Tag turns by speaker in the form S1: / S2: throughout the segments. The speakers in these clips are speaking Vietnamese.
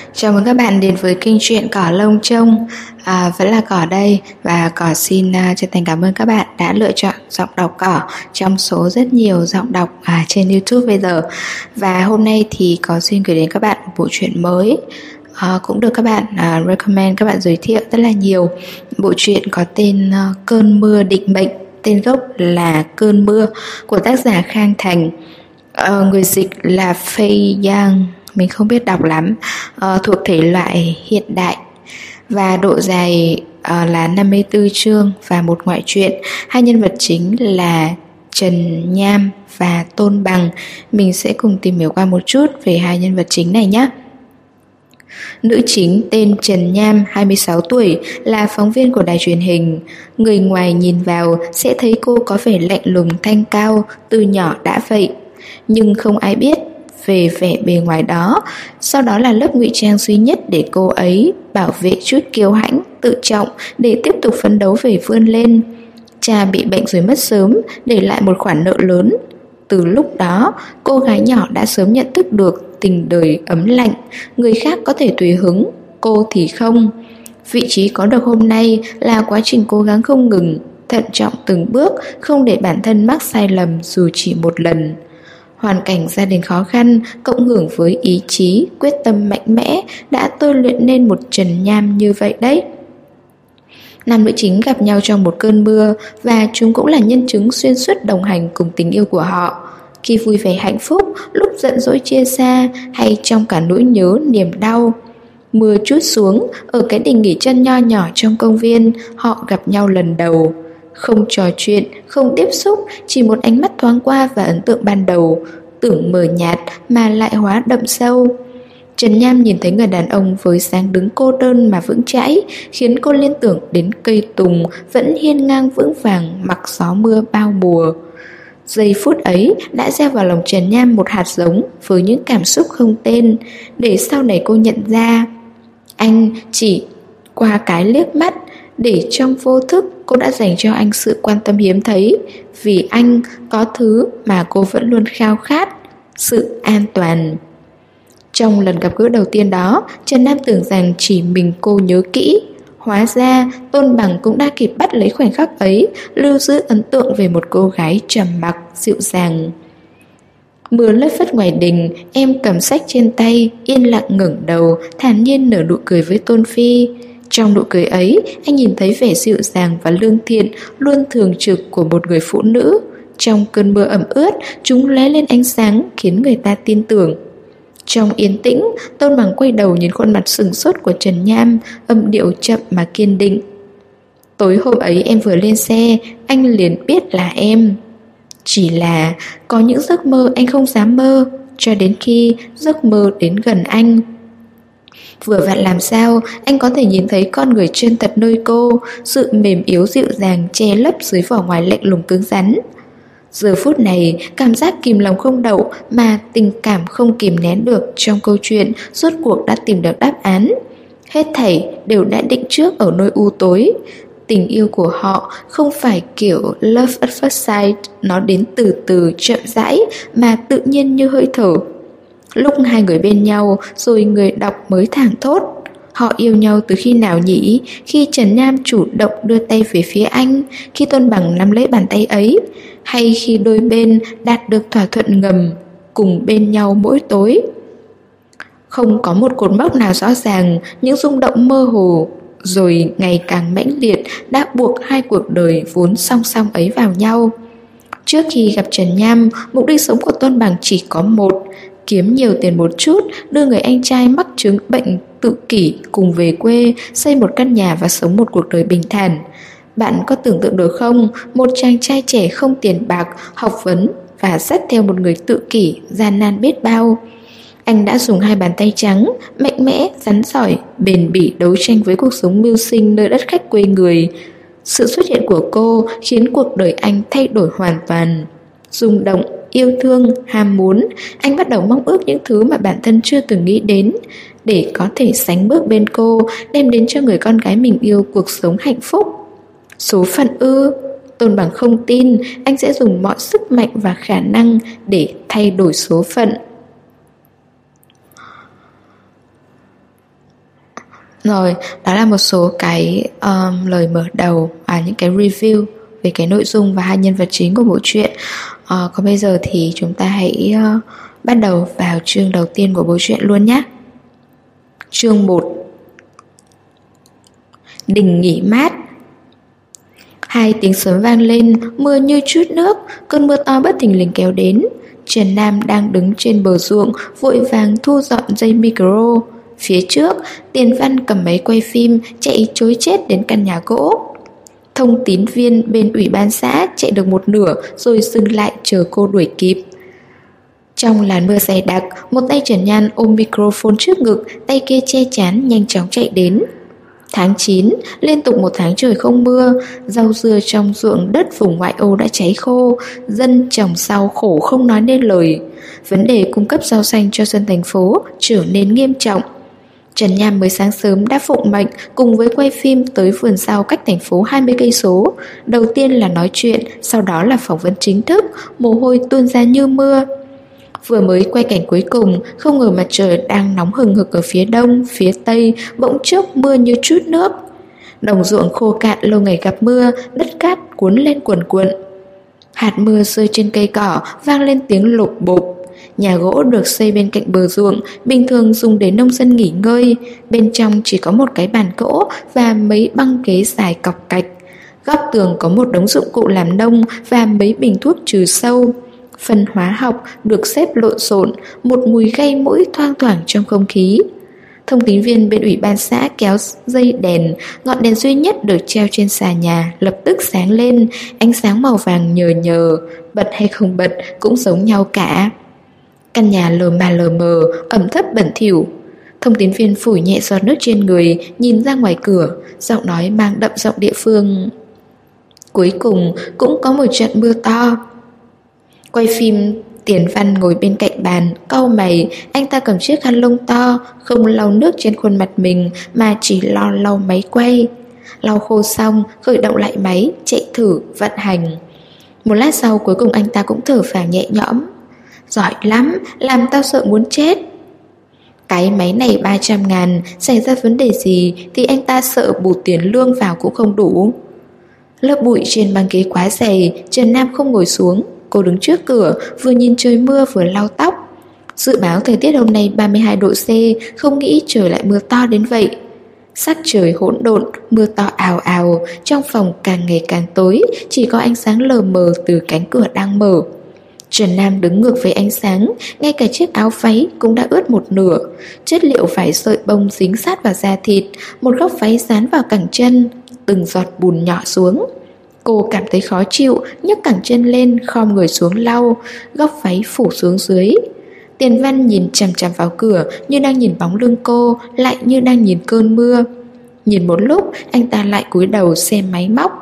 S1: Chào mừng các bạn đến với kênh truyện Cỏ Lông Trông. Vẫn là Cỏ đây. Và Cỏ xin chân thành cảm ơn các bạn đã lựa chọn giọng đọc Cỏ trong số rất nhiều giọng đọc trên YouTube bây giờ. Và hôm nay thì có duyên gửi đến các bạn một bộ truyện mới, cũng được các bạn recommend, các bạn giới thiệu rất là nhiều. Bộ truyện có tên Cơn Mưa Định Mệnh, tên gốc là Cơn Mưa, của tác giả Khang Thành. Người dịch là Fei Yang, mình không biết đọc lắm, thuộc thể loại hiện đại. Và độ dài là 54 chương và một ngoại truyện. Hai nhân vật chính là Trần Nham và Tôn Bằng. Mình sẽ cùng tìm hiểu qua một chút về hai nhân vật chính này nhé. Nữ chính tên Trần Nham, 26 tuổi, là phóng viên của đài truyền hình. Người ngoài nhìn vào sẽ thấy cô có vẻ lạnh lùng thanh cao, từ nhỏ đã vậy. Nhưng không ai biết về vẻ bề ngoài đó. Sau đó là lớp ngụy trang duy nhất để cô ấy bảo vệ chút kiêu hãnh, tự trọng để tiếp tục phấn đấu về vươn lên. Cha bị bệnh rồi mất sớm, để lại một khoản nợ lớn. Từ lúc đó, cô gái nhỏ đã sớm nhận thức được tình đời ấm lạnh. Người khác có thể tùy hứng, cô thì không. Vị trí có được hôm nay là quá trình cố gắng không ngừng, thận trọng từng bước, không để bản thân mắc sai lầm dù chỉ một lần. Hoàn cảnh gia đình khó khăn cộng hưởng với ý chí, quyết tâm mạnh mẽ đã tôi luyện nên một Trần Nham như vậy đấy. Nam nữ chính gặp nhau trong một cơn mưa, và chúng cũng là nhân chứng xuyên suốt đồng hành cùng tình yêu của họ. Khi vui vẻ hạnh phúc, lúc giận dỗi chia xa, hay trong cả nỗi nhớ niềm đau. Mưa trút xuống, ở cái đình nghỉ chân nho nhỏ trong công viên, họ gặp nhau lần đầu. Không trò chuyện, không tiếp xúc, chỉ một ánh mắt thoáng qua và ấn tượng ban đầu, tưởng mờ nhạt mà lại hóa đậm sâu. Trần Nham nhìn thấy người đàn ông với dáng đứng cô đơn mà vững chãi, khiến cô liên tưởng đến cây tùng vẫn hiên ngang vững vàng mặc gió mưa bao mùa. Giây phút ấy đã gieo vào lòng Trần Nham một hạt giống với những cảm xúc không tên, để sau này cô nhận ra anh chỉ qua cái liếc mắt, để trong vô thức cô đã dành cho anh sự quan tâm hiếm thấy. Vì anh có thứ mà cô vẫn luôn khao khát, sự an toàn. Trong lần gặp gỡ đầu tiên đó, Trần Nam tưởng rằng chỉ mình cô nhớ kỹ. Hóa ra Tôn Bằng cũng đã kịp bắt lấy khoảnh khắc ấy, lưu giữ ấn tượng về một cô gái trầm mặc, dịu dàng. Mưa lất phất ngoài đình, em cầm sách trên tay, yên lặng ngẩng đầu, thản nhiên nở nụ cười với Tôn Phi. Trong nụ cười ấy, anh nhìn thấy vẻ dịu dàng và lương thiện luôn thường trực của một người phụ nữ. Trong cơn mưa ẩm ướt, chúng lóe lên ánh sáng khiến người ta tin tưởng. Trong yên tĩnh, Tôn Bằng quay đầu nhìn khuôn mặt sừng sốt của Trần Nham, âm điệu chậm mà kiên định. Tối hôm ấy em vừa lên xe, anh liền biết là em. Chỉ là có những giấc mơ anh không dám mơ, cho đến khi giấc mơ đến gần anh. Vừa vặn làm sao anh có thể nhìn thấy con người chân thật nơi cô, sự mềm yếu dịu dàng che lấp dưới vỏ ngoài lạnh lùng cứng rắn. Giờ phút này, cảm giác kìm lòng không đậu mà tình cảm không kìm nén được trong câu chuyện rốt cuộc đã tìm được đáp án. Hết thảy đều đã định trước ở nơi u tối. Tình yêu của họ không phải kiểu love at first sight, nó đến từ từ chậm rãi mà tự nhiên như hơi thở. Lúc hai người bên nhau rồi người đọc mới thảng thốt. Họ yêu nhau từ khi nào nhỉ? Khi Trần Nham chủ động đưa tay về phía anh, khi Tôn Bằng nắm lấy bàn tay ấy, hay khi đôi bên đạt được thỏa thuận ngầm, cùng bên nhau mỗi tối? Không có một cột mốc nào rõ ràng, những rung động mơ hồ rồi ngày càng mãnh liệt đã buộc hai cuộc đời vốn song song ấy vào nhau. Trước khi gặp Trần Nham, mục đích sống của Tôn Bằng chỉ có một: kiếm nhiều tiền một chút, đưa người anh trai mắc chứng bệnh tự kỷ cùng về quê, xây một căn nhà và sống một cuộc đời bình thản. Bạn có tưởng tượng được không, một chàng trai trẻ không tiền bạc, học vấn và dắt theo một người tự kỷ gian nan biết bao. Anh đã dùng hai bàn tay trắng, mạnh mẽ, rắn giỏi, bền bỉ đấu tranh với cuộc sống mưu sinh nơi đất khách quê người. Sự xuất hiện của cô khiến cuộc đời anh thay đổi hoàn toàn. Rung động, yêu thương, ham muốn, anh bắt đầu mong ước những thứ mà bản thân chưa từng nghĩ đến, để có thể sánh bước bên cô, đem đến cho người con gái mình yêu cuộc sống hạnh phúc. Số phận ư? Tôn Bằng không tin anh sẽ dùng mọi sức mạnh và khả năng để thay đổi số phận. Rồi, đó là một số cái lời mở đầu và những cái review về cái nội dung và hai nhân vật chính của bộ truyện. Còn bây giờ thì chúng ta hãy bắt đầu vào chương đầu tiên của bộ truyện luôn nhé. Chương 1: Đình nghỉ mát. Hai tiếng sấm vang lên, mưa như trút nước, cơn mưa to bất thình lình kéo đến. Trần Nam đang đứng trên bờ ruộng, vội vàng thu dọn dây micro. Phía trước, Tiền Văn cầm máy quay phim, chạy trối chết đến căn nhà gỗ. Thông tín viên bên ủy ban xã chạy được một nửa rồi dừng lại chờ cô đuổi kịp. Trong làn mưa dày đặc, một tay Trần Nhan ôm microphone trước ngực, tay kia che chắn nhanh chóng chạy đến. Tháng 9, liên tục một tháng trời không mưa, rau dưa trong ruộng đất vùng ngoại ô đã cháy khô, dân trồng rau khổ không nói nên lời. Vấn đề cung cấp rau xanh cho dân thành phố trở nên nghiêm trọng. Trần Nham mới sáng sớm đã phụng mệnh cùng với quay phim tới vườn rau cách thành phố 20 cây số. Đầu tiên là nói chuyện, sau đó là phỏng vấn chính thức, mồ hôi tuôn ra như mưa. Vừa mới quay cảnh cuối cùng, không ngờ mặt trời đang nóng hừng hực ở phía đông, phía tây, bỗng chốc mưa như trút nước. Đồng ruộng khô cạn lâu ngày gặp mưa, đất cát cuốn lên cuồn cuộn. Hạt mưa rơi trên cây cỏ, vang lên tiếng lục bộp. Nhà gỗ được xây bên cạnh bờ ruộng, bình thường dùng để nông dân nghỉ ngơi. Bên trong chỉ có một cái bàn gỗ và mấy băng ghế dài cọc cạch. Góc tường có một đống dụng cụ làm nông và mấy bình thuốc trừ sâu. Phân hóa học được xếp lộn xộn, một mùi gây mũi thoang thoảng trong không khí. Thông tín viên bên ủy ban xã kéo dây đèn, ngọn đèn duy nhất được treo trên xà nhà lập tức sáng lên, ánh sáng màu vàng nhờ nhờ, bật hay không bật cũng giống nhau cả. Căn nhà lờ mờ, ẩm thấp bẩn thỉu. Thông tín viên phủi nhẹ giọt nước trên người, nhìn ra ngoài cửa, giọng nói mang đậm giọng địa phương. Cuối cùng cũng có một trận mưa to. Quay phim, Tiền Văn ngồi bên cạnh bàn, cau mày. Anh ta cầm chiếc khăn lông to, không lau nước trên khuôn mặt mình mà chỉ lo lau máy quay. Lau khô xong, khởi động lại máy, chạy thử, vận hành. Một lát sau cuối cùng anh ta cũng thở phào nhẹ nhõm. Giỏi lắm, làm tao sợ muốn chết. Cái máy này 300.000, xảy ra vấn đề gì thì anh ta sợ bù tiền lương vào cũng không đủ. Lớp bụi trên băng ghế quá dày, Trần Nam không ngồi xuống. Cô đứng trước cửa, vừa nhìn trời mưa vừa lau tóc. Dự báo thời tiết hôm nay 32 độ C, không nghĩ trời lại mưa to đến vậy. Sắc trời hỗn độn, mưa to ào ào, trong phòng càng ngày càng tối, chỉ có ánh sáng lờ mờ từ cánh cửa đang mở. Trần Nam đứng ngược với ánh sáng, ngay cả chiếc áo váy cũng đã ướt một nửa. Chất liệu vải sợi bông dính sát vào da thịt, một góc váy dán vào cẳng chân, từng giọt bùn nhỏ xuống. Cô cảm thấy khó chịu, nhấc cẳng chân lên, khom người xuống lau, góc váy phủ xuống dưới. Tiền Văn nhìn chằm chằm vào cửa, như đang nhìn bóng lưng cô, lại như đang nhìn cơn mưa. Nhìn một lúc, anh ta lại cúi đầu xem máy móc.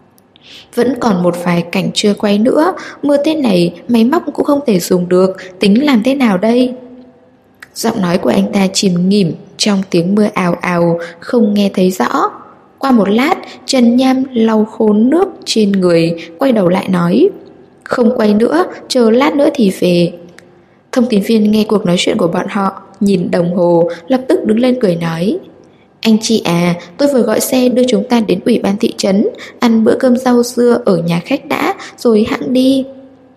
S1: Vẫn còn một vài cảnh chưa quay nữa, mưa thế này máy móc cũng không thể dùng được, tính làm thế nào đây? Giọng nói của anh ta chìm nghỉm trong tiếng mưa ào ào, không nghe thấy rõ. Qua một lát, Trần Nham lau khô nước trên người, quay đầu lại nói: Không quay nữa, chờ lát nữa thì về. Thông tín viên nghe cuộc nói chuyện của bọn họ, nhìn đồng hồ, lập tức đứng lên cười nói: Anh chị à, tôi vừa gọi xe đưa chúng ta đến ủy ban thị trấn, ăn bữa cơm rau dưa ở nhà khách đã, rồi hẵng đi.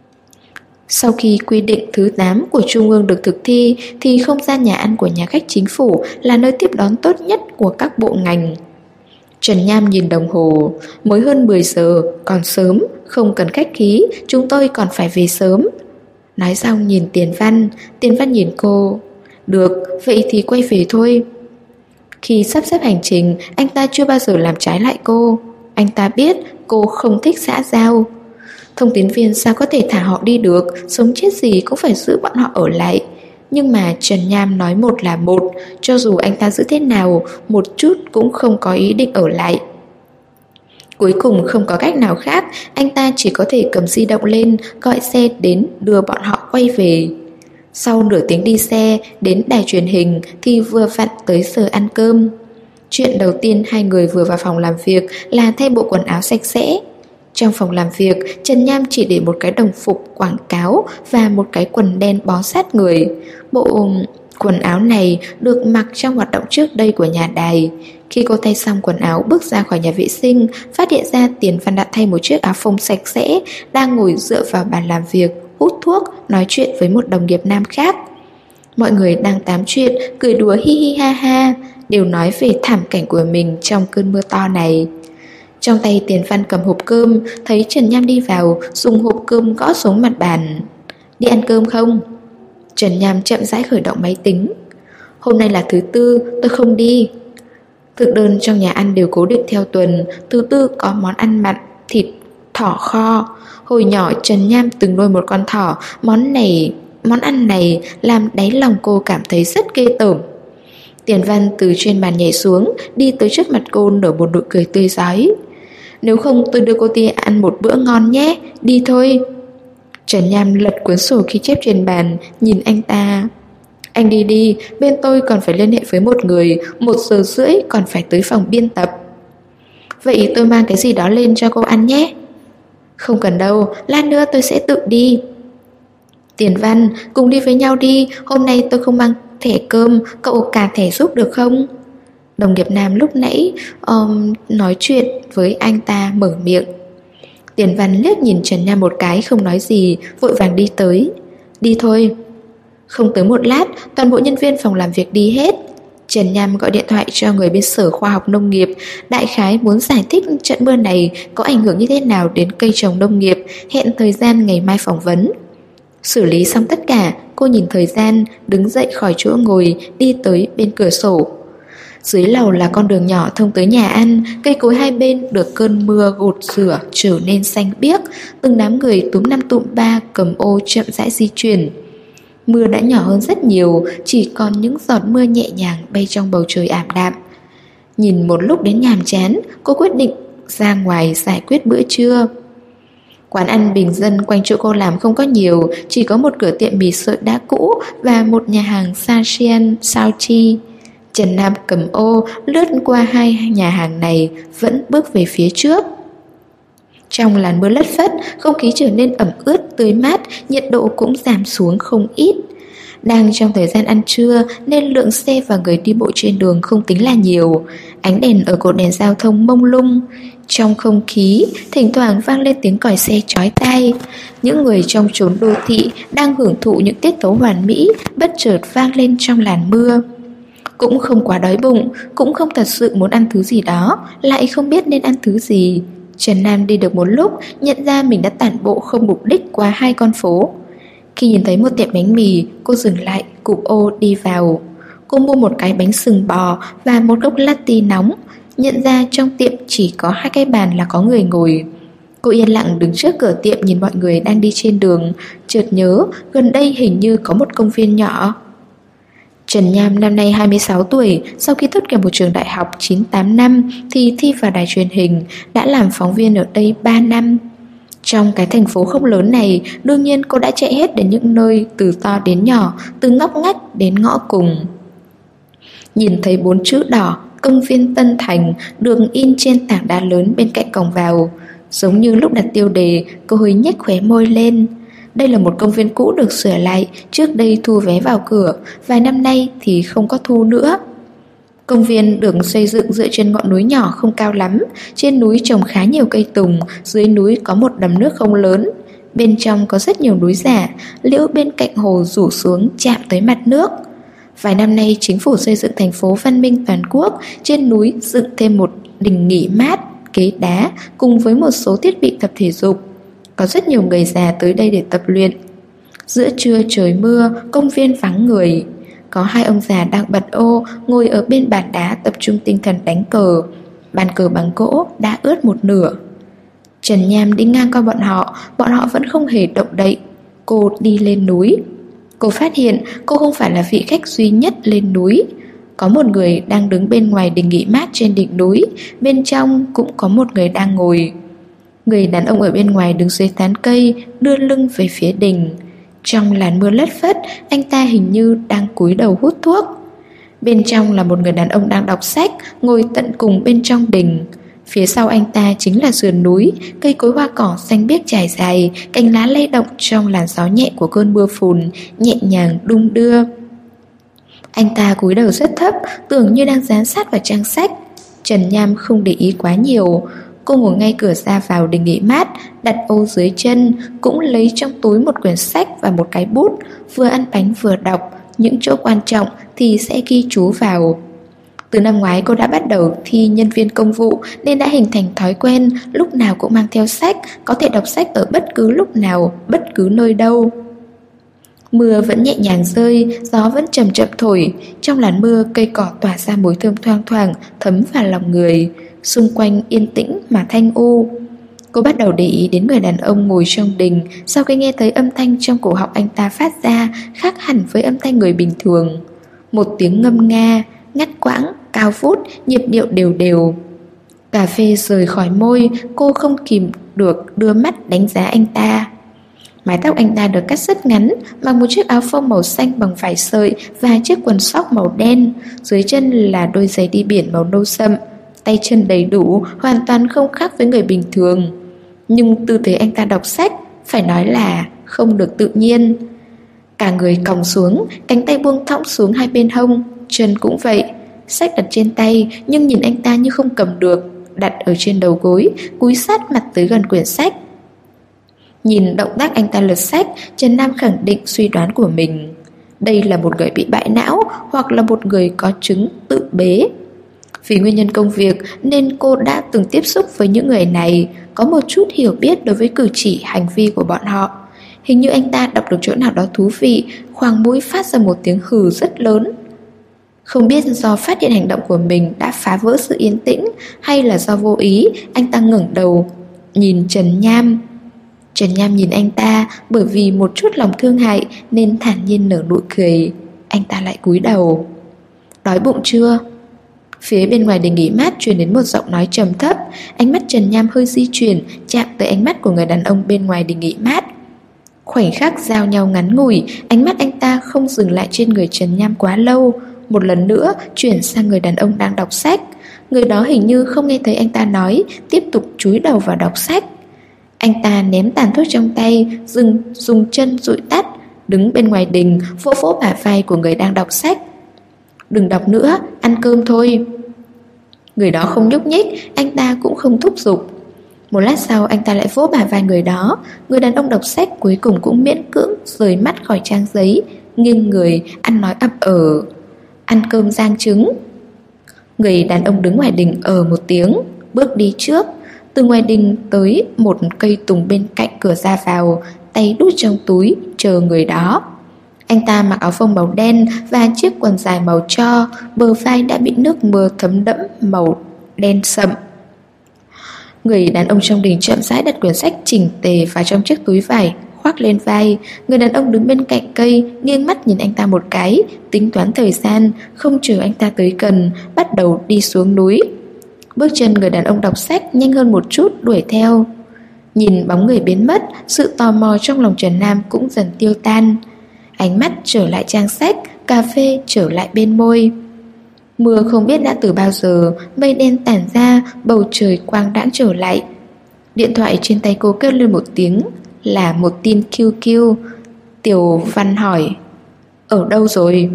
S1: Sau khi quy định thứ 8 của Trung ương được thực thi, thì không gian nhà ăn của nhà khách chính phủ là nơi tiếp đón tốt nhất của các bộ ngành. Trần Nham nhìn đồng hồ, mới hơn 10 giờ, còn sớm, không cần khách khí, chúng tôi còn phải về sớm. Nói xong nhìn Tiền Văn nhìn cô. Được, vậy thì quay về thôi. Khi sắp xếp hành trình, anh ta chưa bao giờ làm trái lại cô. Anh ta biết cô không thích xã giao. Thông tín viên sao có thể thả họ đi được, sống chết gì cũng phải giữ bọn họ ở lại. Nhưng mà Trần Nham nói một là một, cho dù anh ta giữ thế nào, một chút cũng không có ý định ở lại. Cuối cùng không có cách nào khác, anh ta chỉ có thể cầm di động lên, gọi xe đến đưa bọn họ quay về. Sau nửa tiếng đi xe, đến đài truyền hình thì vừa vặn tới giờ ăn cơm. Chuyện đầu tiên hai người vừa vào phòng làm việc là thay bộ quần áo sạch sẽ. Trong phòng làm việc, Trần Nham chỉ để một cái đồng phục quảng cáo và một cái quần đen bó sát người. Bộ Quần áo này được mặc trong hoạt động trước đây của nhà đài. Khi cô thay xong quần áo bước ra khỏi nhà vệ sinh, phát hiện ra Tiền Văn đã thay một chiếc áo phông sạch sẽ, đang ngồi dựa vào bàn làm việc, hút thuốc, nói chuyện với một đồng nghiệp nam khác. Mọi người đang tám chuyện, cười đùa hi hi ha ha, đều nói về thảm cảnh của mình trong cơn mưa to này. Trong tay Tiền Văn cầm hộp cơm, thấy Trần Nham đi vào, dùng hộp cơm gõ xuống mặt bàn. Đi ăn cơm không? Trần Nham chậm rãi khởi động máy tính. Hôm nay là thứ tư, tôi không đi. Thực đơn trong nhà ăn đều cố định theo tuần. Thứ tư có món ăn mặn, thịt thỏ kho. Hồi nhỏ Trần Nham từng nuôi một con thỏ. Món ăn này làm đáy lòng cô cảm thấy rất ghê tởm. Tiền Văn từ trên bàn nhảy xuống, đi tới trước mặt cô nở một nụ cười tươi rói. Nếu không tôi đưa cô đi ăn một bữa ngon nhé. Đi thôi. Trần Nham lật cuốn sổ ghi chép trên bàn, nhìn anh ta. Anh đi đi, bên tôi còn phải liên hệ với một người, 1 giờ rưỡi còn phải tới phòng biên tập. Vậy tôi mang cái gì đó lên cho cô ăn nhé. Không cần đâu, lát nữa tôi sẽ tự đi. Tiền Văn, cùng đi với nhau đi, hôm nay tôi không mang thẻ cơm, cậu cả thẻ giúp được không? Đồng nghiệp nam lúc nãy nói chuyện với anh ta mở miệng. Tiền Văn liếc nhìn Trần Nham một cái không nói gì, vội vàng đi tới. Đi thôi. Không tới một lát, toàn bộ nhân viên phòng làm việc đi hết. Trần Nham gọi điện thoại cho người bên Sở Khoa học Nông nghiệp, đại khái muốn giải thích trận mưa này có ảnh hưởng như thế nào đến cây trồng nông nghiệp, hẹn thời gian ngày mai phỏng vấn. Xử lý xong tất cả, cô nhìn thời gian, đứng dậy khỏi chỗ ngồi, đi tới bên cửa sổ. Dưới lầu là con đường nhỏ thông tới nhà ăn, cây cối hai bên được cơn mưa gột rửa trở nên xanh biếc, từng đám người túm năm tụm ba cầm ô chậm rãi di chuyển. Mưa đã nhỏ hơn rất nhiều, chỉ còn những giọt mưa nhẹ nhàng bay trong bầu trời ảm đạm. Nhìn một lúc đến nhàm chán, cô quyết định ra ngoài giải quyết bữa trưa. Quán ăn bình dân quanh chỗ cô làm không có nhiều, chỉ có một cửa tiệm mì sợi đá cũ và một nhà hàng Sasian Sao Chi. Trần Nam cầm ô lướt qua hai nhà hàng này, vẫn bước về phía trước. Trong làn mưa lất phất, không khí trở nên ẩm ướt, tươi mát, nhiệt độ cũng giảm xuống không ít. Đang trong thời gian ăn trưa nên lượng xe và người đi bộ trên đường không tính là nhiều. Ánh đèn ở cột đèn giao thông mông lung. Trong không khí, thỉnh thoảng vang lên tiếng còi xe chói tai. Những người trong chốn đô thị đang hưởng thụ những tiết tấu hoàn mỹ bất chợt vang lên trong làn mưa. Cũng không quá đói bụng, cũng không thật sự muốn ăn thứ gì đó, lại không biết nên ăn thứ gì. Trần Nam đi được một lúc, nhận ra mình đã tản bộ không mục đích qua 2 con phố. Khi nhìn thấy một tiệm bánh mì, cô dừng lại, cụp ô đi vào. Cô mua một cái bánh sừng bò và một cốc latte nóng. Nhận ra trong tiệm chỉ có 2 cái bàn là có người ngồi. Cô yên lặng đứng trước cửa tiệm nhìn mọi người đang đi trên đường, chợt nhớ gần đây hình như có một công viên nhỏ. Trần Nham năm nay 26 tuổi, sau khi tốt nghiệp một trường đại học 9-8 năm thì thi vào đài truyền hình, đã làm phóng viên ở đây 3 năm. Trong cái thành phố không lớn này, đương nhiên cô đã chạy hết đến những nơi từ to đến nhỏ, từ ngóc ngách đến ngõ cùng. Nhìn thấy 4 chữ đỏ, công viên Tân Thành, được in trên tảng đá lớn bên cạnh cổng vào. Giống như lúc đặt tiêu đề, cô hơi nhếch khóe môi lên. Đây là một công viên cũ được sửa lại, trước đây thu vé vào cửa, vài năm nay thì không có thu nữa. Công viên được xây dựng dựa trên ngọn núi nhỏ không cao lắm, trên núi trồng khá nhiều cây tùng, dưới núi có một đầm nước không lớn. Bên trong có rất nhiều núi giả, liễu bên cạnh hồ rủ xuống chạm tới mặt nước. Vài năm nay chính phủ xây dựng thành phố văn minh toàn quốc, trên núi dựng thêm một đình nghỉ mát, ghế đá cùng với một số thiết bị tập thể dục. Có rất nhiều người già tới đây để tập luyện. Giữa trưa trời mưa, công viên vắng người. Có 2 ông già đang bật ô, ngồi ở bên bàn đá tập trung tinh thần đánh cờ. Bàn cờ bằng gỗ đã ướt một nửa. Trần Nham đi ngang qua bọn họ vẫn không hề động đậy. Cô đi lên núi. Cô phát hiện cô không phải là vị khách duy nhất lên núi. Có một người đang đứng bên ngoài đình nghỉ mát trên đỉnh núi, bên trong cũng có một người đang ngồi. Người đàn ông ở bên ngoài đứng dưới tán cây, đưa lưng về phía đình. Trong làn mưa lất phất, anh ta hình như đang cúi đầu hút thuốc. Bên trong là một người đàn ông đang đọc sách, ngồi tận cùng bên trong đình. Phía sau anh ta chính là sườn núi, cây cối hoa cỏ xanh biếc trải dài, cành lá lay động trong làn gió nhẹ của cơn mưa phùn, nhẹ nhàng đung đưa. Anh ta cúi đầu rất thấp, tưởng như đang dán sát vào trang sách. Trần Nham không để ý quá nhiều. Cô ngồi ngay cửa ra vào để nghỉ mát, đặt ô dưới chân, cũng lấy trong túi một quyển sách và một cái bút, vừa ăn bánh vừa đọc, những chỗ quan trọng thì sẽ ghi chú vào. Từ năm ngoái cô đã bắt đầu thi nhân viên công vụ nên đã hình thành thói quen lúc nào cũng mang theo sách, có thể đọc sách ở bất cứ lúc nào, bất cứ nơi đâu. Mưa vẫn nhẹ nhàng rơi, gió vẫn chậm chậm thổi. Trong làn mưa, cây cỏ tỏa ra mùi thơm thoang thoảng, thấm vào lòng người. Xung quanh yên tĩnh mà thanh u. Cô bắt đầu để ý đến người đàn ông ngồi trong đình. Sau khi nghe thấy âm thanh trong cổ họng anh ta phát ra khác hẳn với âm thanh người bình thường. Một tiếng ngâm nga, ngắt quãng, cao vút, nhịp điệu đều đều. Cà phê rời khỏi môi, cô không kìm được đưa mắt đánh giá anh ta. Mái tóc anh ta được cắt rất ngắn, mặc một chiếc áo phông màu xanh bằng vải sợi và chiếc quần sóc màu đen. Dưới chân là đôi giày đi biển màu nâu sậm. Tay chân đầy đủ, hoàn toàn không khác với người bình thường. Nhưng tư thế anh ta đọc sách, phải nói là không được tự nhiên. Cả người còng xuống, cánh tay buông thõng xuống hai bên hông, chân cũng vậy. Sách đặt trên tay nhưng nhìn anh ta như không cầm được, đặt ở trên đầu gối, cúi sát mặt tới gần quyển sách. Nhìn động tác anh ta lật sách, Trần Nam khẳng định suy đoán của mình. Đây là một người bị bại não hoặc là một người có chứng tự bế. Vì nguyên nhân công việc nên cô đã từng tiếp xúc với những người này, có một chút hiểu biết đối với cử chỉ hành vi của bọn họ. Hình như anh ta đọc được chỗ nào đó thú vị, khoang mũi phát ra một tiếng hừ rất lớn. Không biết do phát hiện hành động của mình đã phá vỡ sự yên tĩnh hay là do vô ý, anh ta ngẩng đầu nhìn Trần Nham. Trần Nham nhìn anh ta bởi vì một chút lòng thương hại nên thản nhiên nở nụ cười. Anh ta lại cúi đầu. Đói bụng chưa? Phía bên ngoài đình nghỉ mát truyền đến một giọng nói trầm thấp. Ánh mắt Trần Nham hơi di chuyển, chạm tới ánh mắt của người đàn ông bên ngoài đình nghỉ mát. Khoảnh khắc giao nhau ngắn ngủi, ánh mắt anh ta không dừng lại trên người Trần Nham quá lâu. Một lần nữa chuyển sang người đàn ông đang đọc sách. Người đó hình như không nghe thấy anh ta nói, tiếp tục chúi đầu vào đọc sách. Anh ta ném tàn thuốc trong tay, dùng chân dụi tắt, đứng bên ngoài đình, vỗ vỗ bả vai của người đang đọc sách. Đừng đọc nữa, ăn cơm thôi. Người đó không nhúc nhích, anh ta cũng không thúc giục. Một lát sau anh ta lại vỗ bả vai người đó. Người đàn ông đọc sách cuối cùng cũng miễn cưỡng rời mắt khỏi trang giấy, nghiêng người, ăn nói ậm ờ. Ăn cơm rang trứng. Người đàn ông đứng ngoài đình một tiếng, bước đi trước. Từ ngoài đình tới một cây tùng bên cạnh cửa ra vào, tay đút trong túi, chờ người đó. Anh ta mặc áo phông màu đen và chiếc quần dài màu tro, bờ vai đã bị nước mưa thấm đẫm màu đen sậm. Người đàn ông trong đình chậm rãi đặt quyển sách chỉnh tề vào trong chiếc túi vải, khoác lên vai. Người đàn ông đứng bên cạnh cây, nghiêng mắt nhìn anh ta một cái, tính toán thời gian, không chờ anh ta tới gần, bắt đầu đi xuống núi. Bước chân người đàn ông đọc sách nhanh hơn một chút đuổi theo. Nhìn bóng người biến mất, sự tò mò trong lòng Trần Nam cũng dần tiêu tan. Ánh mắt trở lại trang sách, cà phê trở lại bên môi. Mưa không biết đã từ bao giờ, mây đen tản ra, bầu trời quang đãng trở lại. Điện thoại trên tay cô kêu lên một tiếng, là một tin QQ. Tiểu Văn hỏi: ở đâu rồi?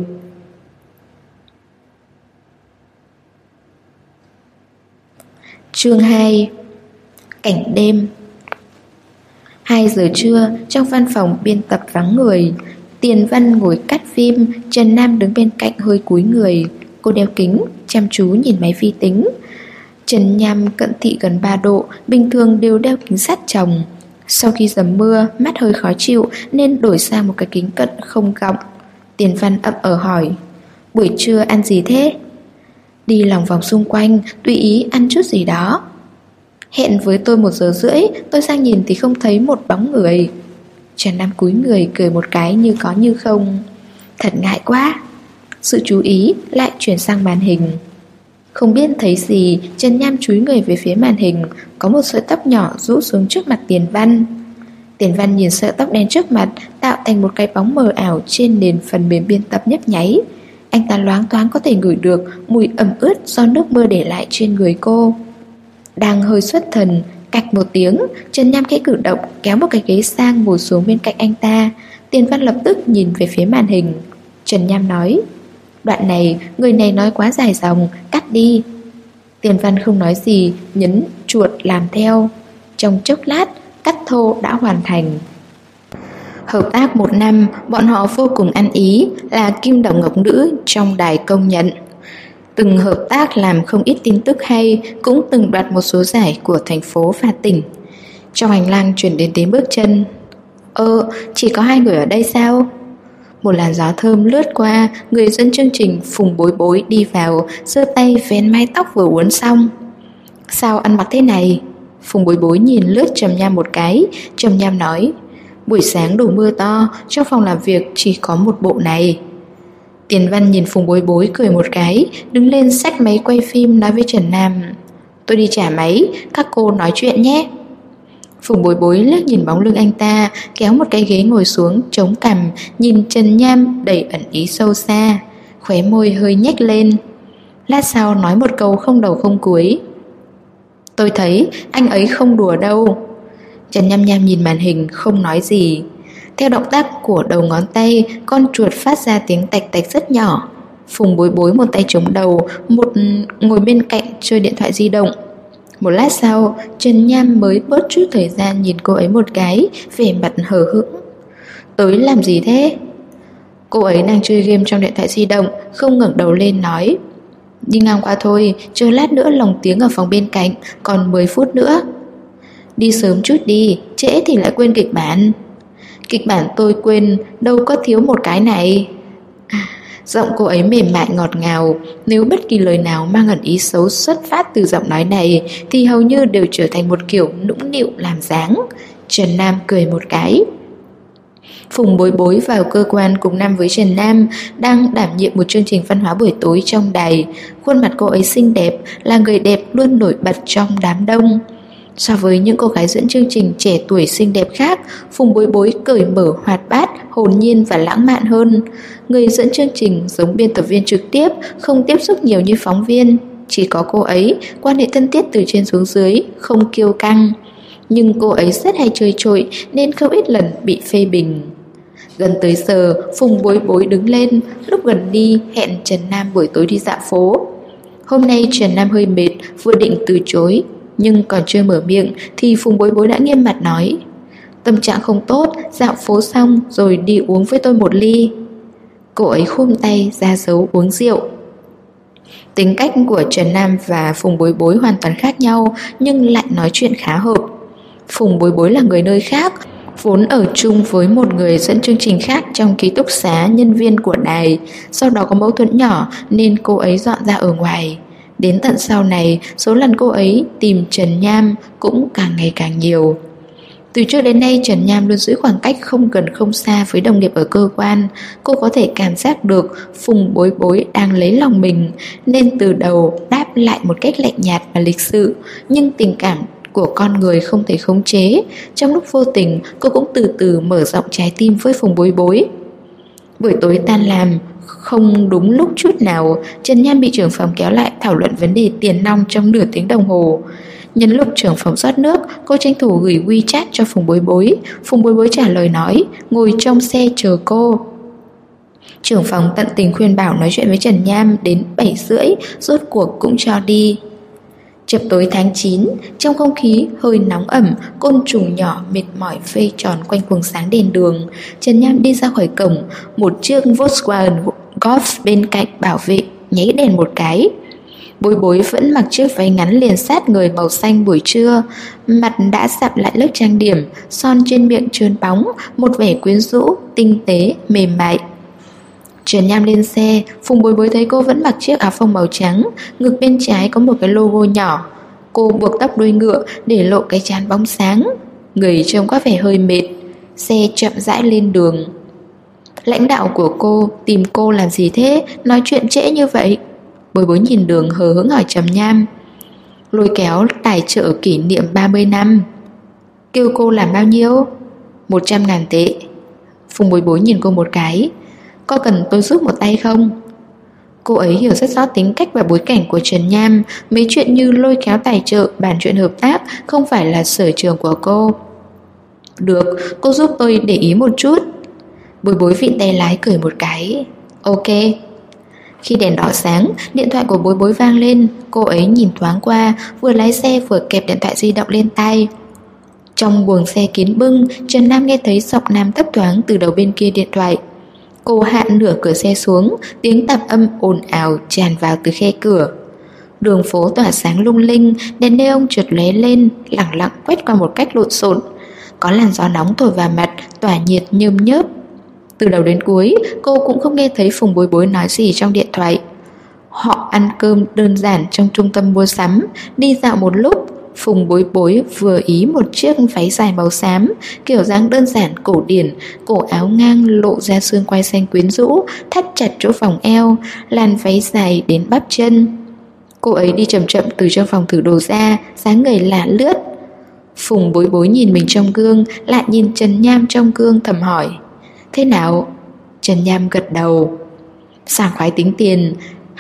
S1: Chương 2. Cảnh đêm. 2 giờ trưa, trong văn phòng biên tập vắng người. Tiền Văn ngồi cắt phim, Trần Nam đứng bên cạnh hơi cúi người. Cô đeo kính, chăm chú nhìn máy vi tính. Trần Nham cận thị gần 3 độ, bình thường đều đeo kính sát tròng. Sau khi dầm mưa, mắt hơi khó chịu nên đổi sang một cái kính cận không gọng. Tiền Văn ậm ờ hỏi: buổi trưa ăn gì thế? Đi lòng vòng xung quanh, tùy ý ăn chút gì đó. Hẹn với tôi 1 giờ rưỡi, tôi sang nhìn thì không thấy một bóng người. Trần Nam cúi người cười một cái như có như không. Thật ngại quá. Sự chú ý lại chuyển sang màn hình. Không biết thấy gì, Trần Nham chúi người về phía màn hình. Có một sợi tóc nhỏ rũ xuống trước mặt Tiền Văn. Tiền Văn nhìn sợi tóc đen trước mặt, tạo thành một cái bóng mờ ảo trên nền phần mềm biên tập nhấp nháy. Anh ta loáng thoáng có thể ngửi được mùi ẩm ướt do nước mưa để lại trên người cô. Đang hơi xuất thần, cạch một tiếng, Trần Nham khẽ cử động kéo một cái ghế sang ngồi xuống bên cạnh anh ta. Tiền Văn lập tức nhìn về phía màn hình. Trần Nham nói: Đoạn này, người này nói quá dài dòng, cắt đi. Tiền Văn không nói gì, nhấn chuột làm theo. Trong chốc lát, cắt thô đã hoàn thành. Hợp tác 1 năm, bọn họ vô cùng ăn ý, là kim đồng ngọc nữ trong đài công nhận. Từng hợp tác làm không ít tin tức hay, cũng từng đoạt một số giải của thành phố và tỉnh. Trong hành lang chuyển đến tiếng bước chân. Chỉ có 2 người ở đây sao? Một làn gió thơm lướt qua, người dẫn chương trình Phùng Bối Bối đi vào, giơ tay vén mái tóc vừa uốn xong. Sao ăn mặc thế này? Phùng Bối Bối nhìn lướt Trầm Nham một cái, Trầm Nham nói, buổi sáng đổ mưa to, trong phòng làm việc chỉ có một bộ này. Tiền Văn nhìn Phùng Bối Bối cười một cái, đứng lên xách máy quay phim nói với Trần Nam, tôi đi trả máy, các cô nói chuyện nhé. Phùng Bối Bối liếc nhìn bóng lưng anh ta, kéo một cái ghế ngồi xuống, chống cằm, nhìn Trần Nham đầy ẩn ý sâu xa, khóe môi hơi nhếch lên. Lát sau nói một câu không đầu không cuối, tôi thấy anh ấy không đùa đâu. Trần Nham Nham nhìn màn hình không nói gì. Theo động tác của đầu ngón tay, con chuột phát ra tiếng tạch tạch rất nhỏ. Phùng Bối Bối một tay chống đầu, một ngồi bên cạnh chơi điện thoại di động. Một lát sau, Trần Nham mới bớt chút thời gian nhìn cô ấy một cái, vẻ mặt hờ hững. Tới làm gì thế? Cô ấy đang chơi game trong điện thoại di động, không ngẩng đầu lên nói, đi ngang qua thôi, chờ lát nữa lồng tiếng ở phòng bên cạnh, còn 10 phút nữa. Đi sớm chút đi, trễ thì lại quên kịch bản. Kịch bản tôi quên, đâu có thiếu một cái này. Giọng cô ấy mềm mại ngọt ngào, nếu bất kỳ lời nào mang ẩn ý xấu xuất phát từ giọng nói này thì hầu như đều trở thành một kiểu nũng nịu làm dáng. Trần Nam cười một cái. Phùng Bối Bối vào cơ quan cùng năm với Trần Nam, đang đảm nhiệm một chương trình văn hóa buổi tối trong đài. Khuôn mặt cô ấy xinh đẹp, là người đẹp luôn nổi bật trong đám đông. So với những cô gái dẫn chương trình trẻ tuổi xinh đẹp khác, Phùng Bối Bối cởi mở, hoạt bát, hồn nhiên và lãng mạn hơn. Người dẫn chương trình giống biên tập viên trực tiếp, không tiếp xúc nhiều như phóng viên. Chỉ có cô ấy, quan hệ thân thiết từ trên xuống dưới, không kiêu căng. Nhưng cô ấy rất hay chơi trội nên không ít lần bị phê bình. Gần tới giờ, Phùng Bối Bối đứng lên, lúc gần đi hẹn Trần Nam buổi tối đi dạo phố. Hôm nay Trần Nam hơi mệt, vừa định từ chối, nhưng còn chưa mở miệng thì Phùng Bối Bối đã nghiêm mặt nói, tâm trạng không tốt, dạo phố xong rồi đi uống với tôi một ly. Cô ấy khum tay ra dấu uống rượu. Tính cách của Trần Nam và Phùng Bối Bối hoàn toàn khác nhau, nhưng lại nói chuyện khá hợp. Phùng Bối Bối là người nơi khác, vốn ở chung với một người dẫn chương trình khác trong ký túc xá nhân viên của đài. Sau đó có mâu thuẫn nhỏ nên cô ấy dọn ra ở ngoài. Đến tận sau này, số lần cô ấy tìm Trần Nham cũng càng ngày càng nhiều. Từ trước đến nay, Trần Nham luôn giữ khoảng cách không gần không xa với đồng nghiệp ở cơ quan. Cô có thể cảm giác được Phùng Bối Bối đang lấy lòng mình, nên từ đầu đáp lại một cách lạnh nhạt và lịch sự. Nhưng tình cảm của con người không thể khống chế. Trong lúc vô tình, cô cũng từ từ mở rộng trái tim với Phùng Bối Bối. Buổi tối tan làm, không đúng lúc chút nào, Trần Nham bị trưởng phòng kéo lại thảo luận vấn đề tiền nong trong nửa tiếng đồng hồ. Nhân lúc trưởng phòng rót nước, cô tranh thủ gửi WeChat cho Phùng Bối Bối. Phùng Bối Bối trả lời nói, ngồi trong xe chờ cô. Trưởng phòng tận tình khuyên bảo nói chuyện với Trần Nham đến 7:30, rốt cuộc cũng cho đi. Chập tối tháng 9, trong không khí hơi nóng ẩm, côn trùng nhỏ mệt mỏi vây tròn quanh quầng sáng đèn đường. Trần Nham đi ra khỏi cổng, một chiếc Volkswagen Golf bên cạnh bảo vệ nháy đèn một cái. Bối Bối vẫn mặc chiếc váy ngắn liền sát người màu xanh buổi trưa, mặt đã sạm lại lớp trang điểm, son trên miệng trơn bóng, một vẻ quyến rũ, tinh tế, mềm mại. Trần Nham lên xe, Phùng Bối Bối thấy cô vẫn mặc chiếc áo phông màu trắng, ngực bên trái có một cái logo nhỏ. Cô buộc tóc đuôi ngựa để lộ cái trán bóng sáng, người trông có vẻ hơi mệt. Xe chậm rãi lên đường. Lãnh đạo của cô tìm cô làm gì thế, nói chuyện trễ như vậy? Bối Bối nhìn đường hờ hững hỏi Trầm Nham. Lôi kéo tài trợ kỷ niệm 30 năm. Kêu cô làm bao nhiêu? 100.000 tệ. Phùng Bối Bối nhìn cô một cái. Có cần tôi giúp một tay không? Cô ấy hiểu rất rõ tính cách và bối cảnh của Trần Nham. Mấy chuyện như lôi kéo tài trợ, bàn chuyện hợp tác không phải là sở trường của cô. Được, cô giúp tôi để ý một chút. Bối Bối vịn tay lái cười một cái. Ok. Khi đèn đỏ sáng, điện thoại của Bối Bối vang lên. Cô ấy nhìn thoáng qua, vừa lái xe vừa kẹp điện thoại di động lên tai. Trong buồng xe kín bưng, Trần Nam nghe thấy giọng nam thấp thoáng từ đầu bên kia điện thoại. Cô hạ nửa cửa xe xuống, tiếng tạp âm ồn ào tràn vào từ khe cửa. Đường phố tỏa sáng lung linh, đèn neon chợt lóe lên, lẳng lặng quét qua một cách lộn xộn. Có làn gió nóng thổi vào mặt, tỏa nhiệt nhơm nhớp. Từ đầu đến cuối, cô cũng không nghe thấy Phùng Bối Bối nói gì trong điện thoại. Họ ăn cơm đơn giản trong trung tâm mua sắm, đi dạo một lúc. Phùng Bối Bối vừa ý một chiếc váy dài màu xám, kiểu dáng đơn giản cổ điển, cổ áo ngang lộ ra xương quai xanh quyến rũ, thắt chặt chỗ vòng eo, làn váy dài đến bắp chân. Cô ấy đi chậm chậm từ trong phòng thử đồ ra, dáng người lả lướt. Phùng Bối Bối nhìn mình trong gương, lại nhìn Trần Nham trong gương thầm hỏi: thế nào? Trần Nham gật đầu. Sảng khoái tính tiền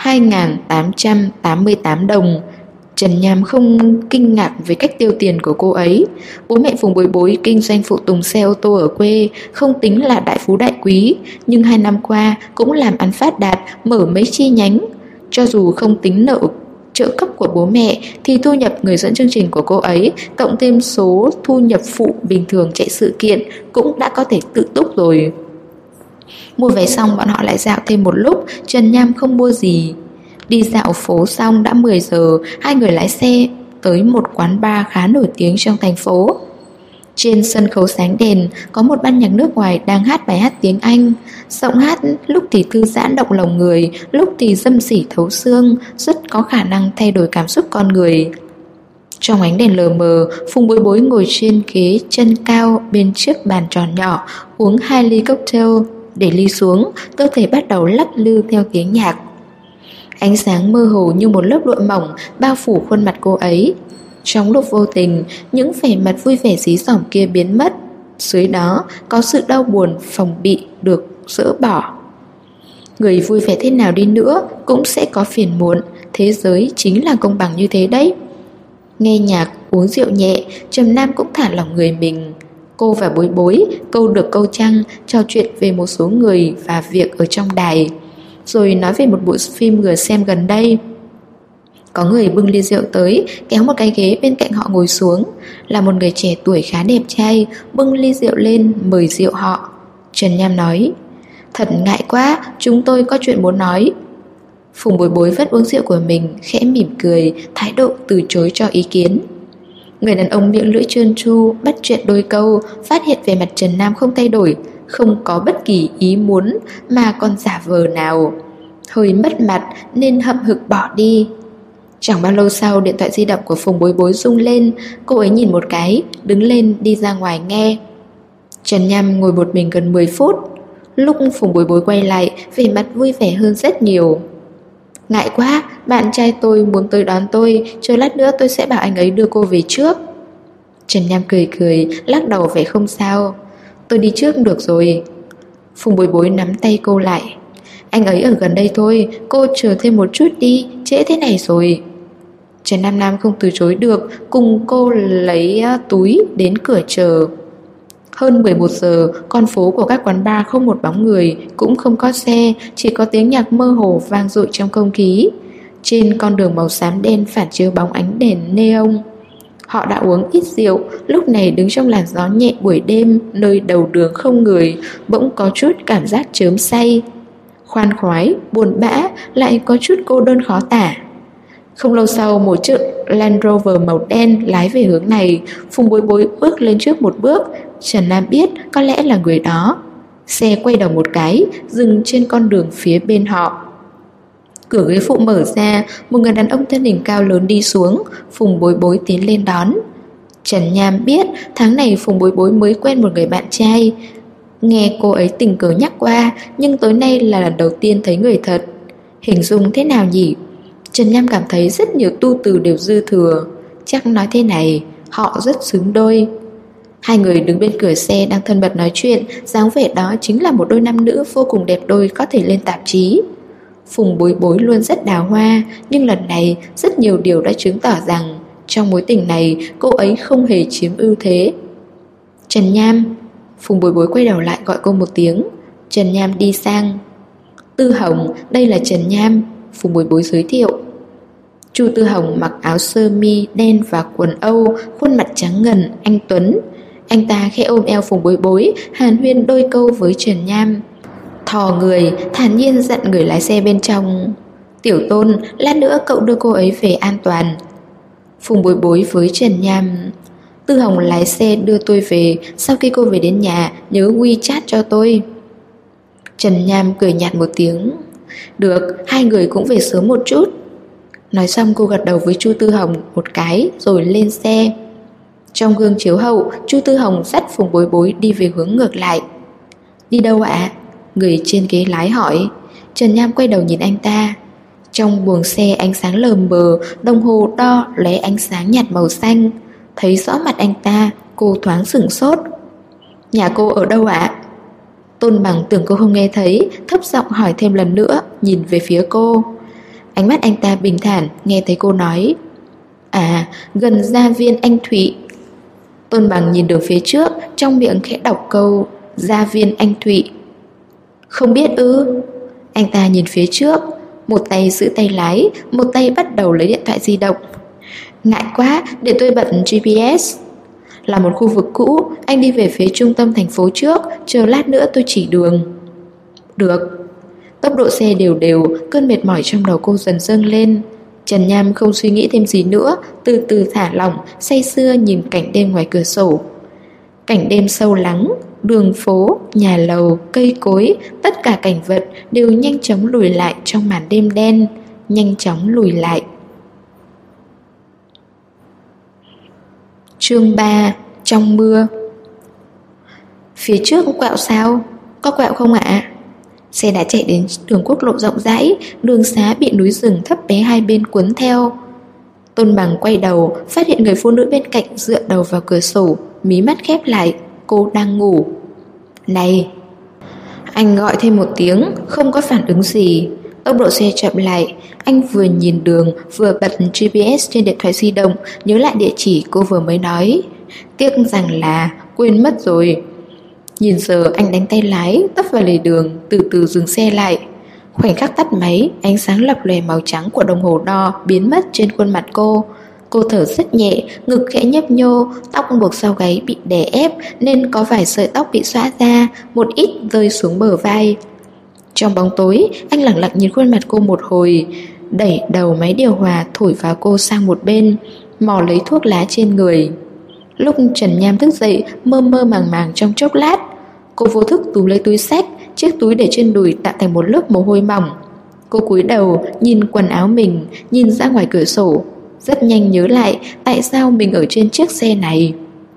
S1: 2.888 đồng. Trần Nham không kinh ngạc về cách tiêu tiền của cô ấy. Bố mẹ Phùng Bối Bối kinh doanh phụ tùng xe ô tô ở quê, không tính là đại phú đại quý, nhưng 2 năm qua cũng làm ăn phát đạt, mở mấy chi nhánh. Cho dù không tính nợ trợ cấp của bố mẹ thì thu nhập người dẫn chương trình của cô ấy cộng thêm số thu nhập phụ bình thường chạy sự kiện cũng đã có thể tự túc rồi. Mua vé xong bọn họ lại dạo thêm một lúc. Trần Nham không mua gì. Đi dạo phố xong đã 10 giờ, hai người lái xe tới một quán bar khá nổi tiếng trong thành phố. Trên sân khấu sáng đèn có một ban nhạc nước ngoài đang hát bài hát tiếng Anh. Giọng hát lúc thì thư giãn động lòng người, lúc thì dâm sỉ thấu xương, rất có khả năng thay đổi cảm xúc con người. Trong ánh đèn lờ mờ, Phùng Bối Bối ngồi trên ghế chân cao bên trước bàn tròn nhỏ, uống 2 ly cocktail. Để ly xuống, cơ thể bắt đầu lắc lư theo tiếng nhạc. Ánh sáng mơ hồ như một lớp lụa mỏng bao phủ khuôn mặt cô ấy. Trong lúc vô tình, những vẻ mặt vui vẻ dí dỏm kia biến mất. Dưới đó có sự đau buồn phòng bị được dỡ bỏ. Người vui vẻ thế nào đi nữa cũng sẽ có phiền muộn. Thế giới chính là công bằng như thế đấy. Nghe nhạc, uống rượu nhẹ, Trầm Nam cũng thả lỏng người mình. Cô và Bối Bối câu được câu trăng, trò chuyện về một số người và việc ở trong đài, rồi nói về một bộ phim vừa xem gần đây. Có người bưng ly rượu tới, kéo một cái ghế bên cạnh họ ngồi xuống. Là một người trẻ tuổi khá đẹp trai, bưng ly rượu lên mời rượu họ. Trần Nham nói: thật ngại quá, chúng tôi có chuyện muốn nói. Phùng Bối Bối vắt uống rượu của mình, khẽ mỉm cười, thái độ từ chối cho ý kiến. Người đàn ông miệng lưỡi trơn tru bắt chuyện đôi câu, phát hiện về mặt Trần Nam không thay đổi, không có bất kỳ ý muốn mà còn giả vờ nào. Hơi mất mặt nên hậm hực bỏ đi. Chẳng bao lâu sau, điện thoại di động của Phùng Bối Bối rung lên. Cô ấy nhìn một cái, đứng lên đi ra ngoài nghe. Trần Nham ngồi một mình gần 10 phút. Lúc Phùng Bối Bối quay lại, vẻ mặt vui vẻ hơn rất nhiều. Ngại quá, bạn trai tôi muốn tới đón tôi, chờ lát nữa tôi sẽ bảo anh ấy đưa cô về trước. Trần Nham cười cười, lắc đầu vẻ không sao. Tôi đi trước được rồi. Phùng Bối Bối nắm tay cô lại. Anh ấy ở gần đây thôi, cô chờ thêm một chút đi, trễ thế này rồi. Trần Nam Nam không từ chối được, cùng cô lấy túi đến cửa chờ. Hơn 11 giờ, con phố của các quán bar không một bóng người, cũng không có xe, chỉ có tiếng nhạc mơ hồ vang dội trong không khí. Trên con đường màu xám đen phản chiếu bóng ánh đèn neon. Họ đã uống ít rượu, lúc này đứng trong làn gió nhẹ buổi đêm, nơi đầu đường không người, bỗng có chút cảm giác chớm say. Khoan khoái, buồn bã, lại có chút cô đơn khó tả. Không lâu sau, một chiếc Land Rover màu đen lái về hướng này. Phùng Bối Bối bước lên trước một bước. Trần Nam biết có lẽ là người đó. Xe quay đầu một cái, dừng trên con đường phía bên họ. Cửa ghế phụ mở ra, một người đàn ông thân hình cao lớn đi xuống. Phùng Bối Bối tiến lên đón. Trần Nham biết tháng này Phùng Bối Bối mới quen một người bạn trai. Nghe cô ấy tình cờ nhắc qua, nhưng tối nay là lần đầu tiên thấy người thật. Hình dung thế nào nhỉ? Trần Nham cảm thấy rất nhiều tu từ đều dư thừa. Chắc nói thế này, họ rất xứng đôi. Hai người đứng bên cửa xe đang thân mật nói chuyện. Dáng vẻ đó chính là một đôi nam nữ vô cùng đẹp đôi có thể lên tạp chí. Phùng Bối Bối luôn rất đào hoa, nhưng lần này rất nhiều điều đã chứng tỏ rằng trong mối tình này cô ấy không hề chiếm ưu thế. Trần Nham. Phùng Bối Bối quay đầu lại gọi cô một tiếng. Trần Nham đi sang. Tư Hồng, đây là Trần Nham, Phùng Bối Bối giới thiệu. Chu Tư Hồng mặc áo sơ mi đen và quần Âu, khuôn mặt trắng ngần, anh tuấn. Anh ta khẽ ôm eo Phùng Bối Bối, hàn huyên đôi câu với Trần Nham. Thò người, thản nhiên dặn người lái xe bên trong: Tiểu Tôn, lát nữa cậu đưa cô ấy về an toàn. Phùng Bối Bối với Trần Nham: Tư Hồng lái xe đưa tôi về, sau khi cô về đến nhà nhớ WeChat cho tôi. Trần Nham cười nhạt một tiếng: Được, hai người cũng về sớm một chút. Nói xong cô gật đầu với Chu Tư Hồng một cái rồi lên xe. Trong gương chiếu hậu, Chu Tư Hồng dắt Phùng Bối Bối đi về hướng ngược lại. Đi đâu ạ? Người trên ghế lái hỏi. Trần Nham quay đầu nhìn anh ta. Trong buồng xe ánh sáng lờ mờ, đồng hồ đo lóe ánh sáng nhạt màu xanh. Thấy rõ mặt anh ta, cô thoáng sửng sốt. Nhà cô ở đâu ạ? Tôn Bằng tưởng cô không nghe thấy, thấp giọng hỏi thêm lần nữa, nhìn về phía cô. Ánh mắt anh ta bình thản, nghe thấy cô nói: À, gần gia viên Anh Thụy. Tôn Bằng nhìn đường phía trước, trong miệng khẽ đọc câu gia viên Anh Thụy. Không biết ư? Anh ta nhìn phía trước, một tay giữ tay lái, một tay bắt đầu lấy điện thoại di động. Ngại quá, để tôi bật GPS. Là một khu vực cũ, anh đi về phía trung tâm thành phố trước, chờ lát nữa tôi chỉ đường. Được. Tốc độ xe đều đều, cơn mệt mỏi trong đầu cô dần dâng lên. Trần Nham không suy nghĩ thêm gì nữa, từ từ thả lỏng, say sưa nhìn cảnh đêm ngoài cửa sổ. Cảnh đêm sâu lắng, đường phố, nhà lầu, cây cối, tất cả cảnh vật đều nhanh chóng lùi lại trong màn đêm đen, nhanh chóng lùi lại. Chương 3. Trong mưa. Phía trước quẹo sao? Có quẹo không ạ? Xe đã chạy đến đường quốc lộ rộng rãi, đường xá bị núi rừng thấp bé hai bên cuốn theo. Tôn Bằng quay đầu, phát hiện người phụ nữ bên cạnh dựa đầu vào cửa sổ, mí mắt khép lại, cô đang ngủ. Này! Anh gọi thêm một tiếng, không có phản ứng gì. Tốc độ xe chậm lại, anh vừa nhìn đường, vừa bật GPS trên điện thoại di động, nhớ lại địa chỉ cô vừa mới nói. Tiếc rằng là quên mất rồi. Nhìn giờ anh đánh tay lái, tấp vào lề đường, từ từ dừng xe lại. Khoảnh khắc tắt máy, ánh sáng lập lòe màu trắng của đồng hồ đo biến mất trên khuôn mặt cô. Cô thở rất nhẹ, ngực khẽ nhấp nhô, tóc buộc sau gáy bị đè ép nên có vài sợi tóc bị xõa ra, một ít rơi xuống bờ vai. Trong bóng tối, anh lặng lặng nhìn khuôn mặt cô một hồi, đẩy đầu máy điều hòa thổi vào cô sang một bên, mò lấy thuốc lá trên người. Lúc Trần Nham thức dậy, mơ mơ màng màng trong chốc lát, cô vô thức túm lấy túi xách, chiếc túi để trên đùi tạo thành một lớp mồ hôi mỏng. Cô cúi đầu, nhìn quần áo mình, nhìn ra ngoài cửa sổ, rất nhanh nhớ lại tại sao mình ở trên chiếc xe này.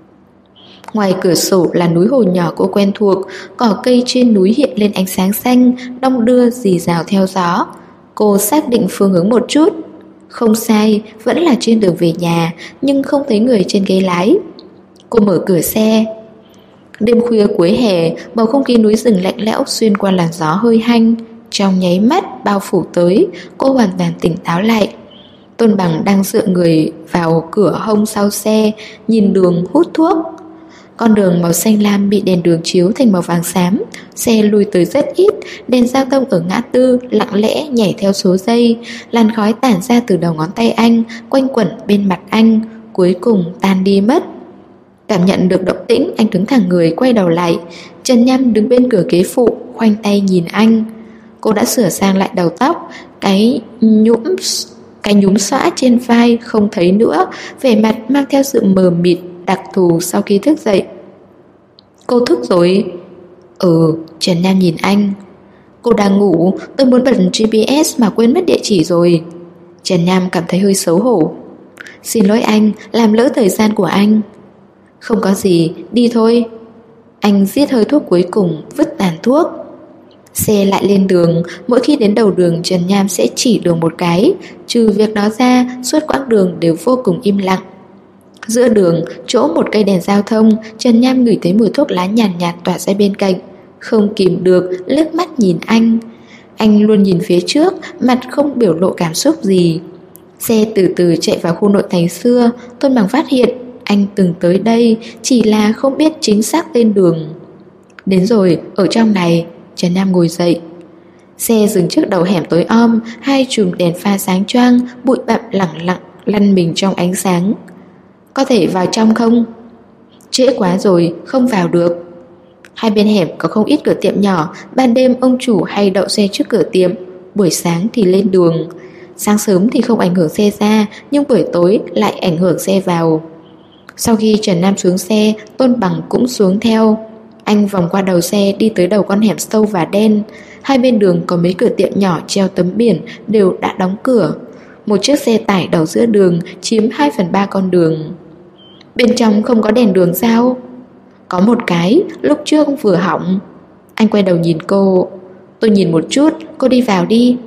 S1: Ngoài cửa sổ là núi hồ nhỏ cô quen thuộc, cỏ cây trên núi hiện lên ánh sáng xanh, đong đưa rì rào theo gió. Cô xác định phương hướng một chút. Không sai, vẫn là trên đường về nhà, nhưng không thấy người trên ghế lái. Cô mở cửa xe. Đêm khuya cuối hè, bầu không khí núi rừng lạnh lẽo xuyên qua làn gió hơi hanh. Trong nháy mắt bao phủ tới, cô hoàn toàn tỉnh táo lại. Tôn Bằng đang dựa người vào cửa hông sau xe, nhìn đường hút thuốc. Con đường màu xanh lam bị đèn đường chiếu thành màu vàng xám, xe lùi tới rất ít, đèn giao thông ở ngã tư lặng lẽ nhảy theo số giây, làn khói tản ra từ đầu ngón tay anh, quanh quẩn bên mặt anh, cuối cùng tan đi mất. Cảm nhận được động tĩnh, anh đứng thẳng người quay đầu lại. Trần Nham đứng bên cửa ghế phụ, khoanh tay nhìn anh. Cô đã sửa sang lại đầu tóc, cái nhúm xõa trên vai không thấy nữa, vẻ mặt mang theo sự mờ mịt đặc thù sau khi thức dậy. Cô thức rồi? Trần Nham nhìn anh. Cô đang ngủ, tôi muốn bật GPS mà quên mất địa chỉ rồi. Trần Nham cảm thấy hơi xấu hổ. Xin lỗi anh, làm lỡ thời gian của anh. Không có gì, đi thôi. Anh giết hơi thuốc cuối cùng, vứt tàn thuốc. Xe lại lên đường, mỗi khi đến đầu đường Trần Nham sẽ chỉ đường một cái. Trừ việc đó ra, suốt quãng đường đều vô cùng im lặng. Giữa đường, chỗ một cây đèn giao thông, Trần Nham ngửi thấy mùi thuốc lá nhàn nhạt tỏa ra bên cạnh. Không kìm được, liếc mắt nhìn anh. Anh luôn nhìn phía trước, mặt không biểu lộ cảm xúc gì. Xe từ từ chạy vào khu nội thành xưa. Tôn Bằng phát hiện anh từng tới đây, chỉ là không biết chính xác tên đường. Đến rồi, ở trong này. Trần Nham ngồi dậy. Xe dừng trước đầu hẻm tối om, hai chùm đèn pha sáng choang, bụi bặm lẳng lặng lăn mình trong ánh sáng. Có thể vào trong không? Trễ quá rồi, không vào được. Hai bên hẻm có không ít cửa tiệm nhỏ, ban đêm ông chủ hay đậu xe trước cửa tiệm, buổi sáng thì lên đường. Sáng sớm thì không ảnh hưởng xe ra, nhưng buổi tối lại ảnh hưởng xe vào. Sau khi Trần Nam xuống xe, Tôn Bằng cũng xuống theo. Anh vòng qua đầu xe đi tới đầu con hẻm sâu và đen. Hai bên đường có mấy cửa tiệm nhỏ treo tấm biển đều đã đóng cửa. Một chiếc xe tải đậu giữa đường chiếm 2/3 con đường. Bên trong không có đèn đường sao? Có một cái, lúc trước vừa hỏng. Anh quay đầu nhìn cô. Tôi nhìn một chút, cô đi vào đi.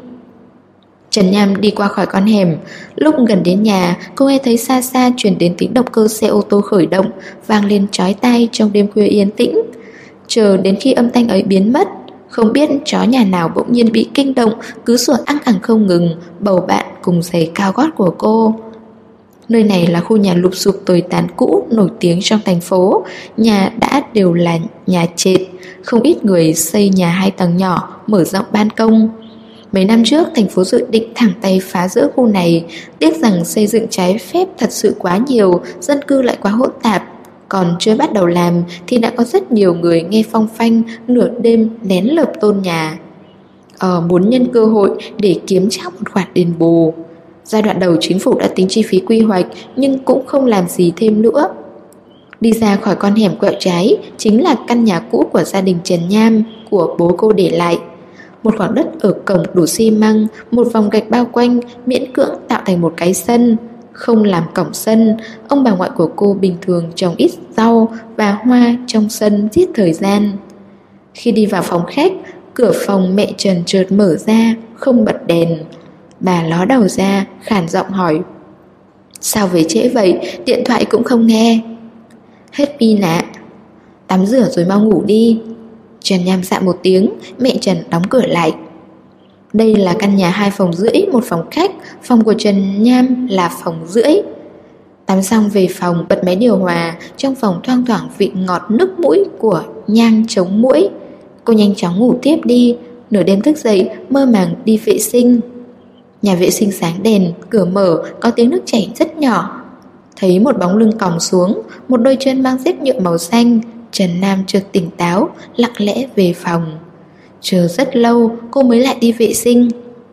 S1: Trần Nham đi qua khỏi con hẻm. Lúc gần đến nhà, cô nghe thấy xa xa truyền đến tiếng động cơ xe ô tô khởi động, vang lên chói tai trong đêm khuya yên tĩnh. Chờ đến khi âm thanh ấy biến mất, không biết chó nhà nào bỗng nhiên bị kinh động, cứ sủa ăng ẳng không ngừng, bầu bạn cùng giày cao gót của cô. Nơi này là khu nhà lụp xụp tồi tàn cũ nổi tiếng trong thành phố. Nhà đã đều là nhà trệt, không ít người xây nhà 2 tầng nhỏ, mở rộng ban công. Mấy năm trước thành phố dự định thẳng tay phá rỡ khu này, tiếc rằng xây dựng trái phép thật sự quá nhiều, dân cư lại quá hỗn tạp. Còn chưa bắt đầu làm thì đã có rất nhiều người nghe phong phanh nửa đêm lén lợp tôn nhà. Muốn nhân cơ hội để kiếm chắc một khoản đền bù. Giai đoạn đầu chính phủ đã tính chi phí quy hoạch nhưng cũng không làm gì thêm nữa. Đi ra khỏi con hẻm quẹo trái chính là căn nhà cũ của gia đình Trần Nham, của bố cô để lại. Một khoảng đất ở cổng đủ xi măng, một vòng gạch bao quanh, miễn cưỡng tạo thành một cái sân. Không làm cổng sân, ông bà ngoại của cô bình thường trồng ít rau và hoa trong sân giết thời gian. Khi đi vào phòng khách, cửa phòng mẹ Trần chợt mở ra, không bật đèn. Bà ló đầu ra, khàn giọng hỏi: sao về trễ vậy, điện thoại cũng không nghe. Hết pin ạ. Tắm rửa rồi mau ngủ đi. Trần Nham dạ một tiếng, mẹ Trần đóng cửa lại. Đây là căn nhà 2 phòng rưỡi, 1 phòng khách. Phòng của Trần Nham là phòng rưỡi. Tắm xong về phòng bật máy điều hòa. Trong phòng thoang thoảng vị ngọt nức mũi của nhang chống muỗi. Cô nhanh chóng ngủ tiếp đi. Nửa đêm thức dậy mơ màng đi vệ sinh. Nhà vệ sinh sáng đèn, cửa mở, có tiếng nước chảy rất nhỏ. Thấy một bóng lưng còng xuống, một đôi chân mang dép nhựa màu xanh, Trần Nam chợt tỉnh táo, lặng lẽ về phòng. Chờ rất lâu cô mới lại đi vệ sinh.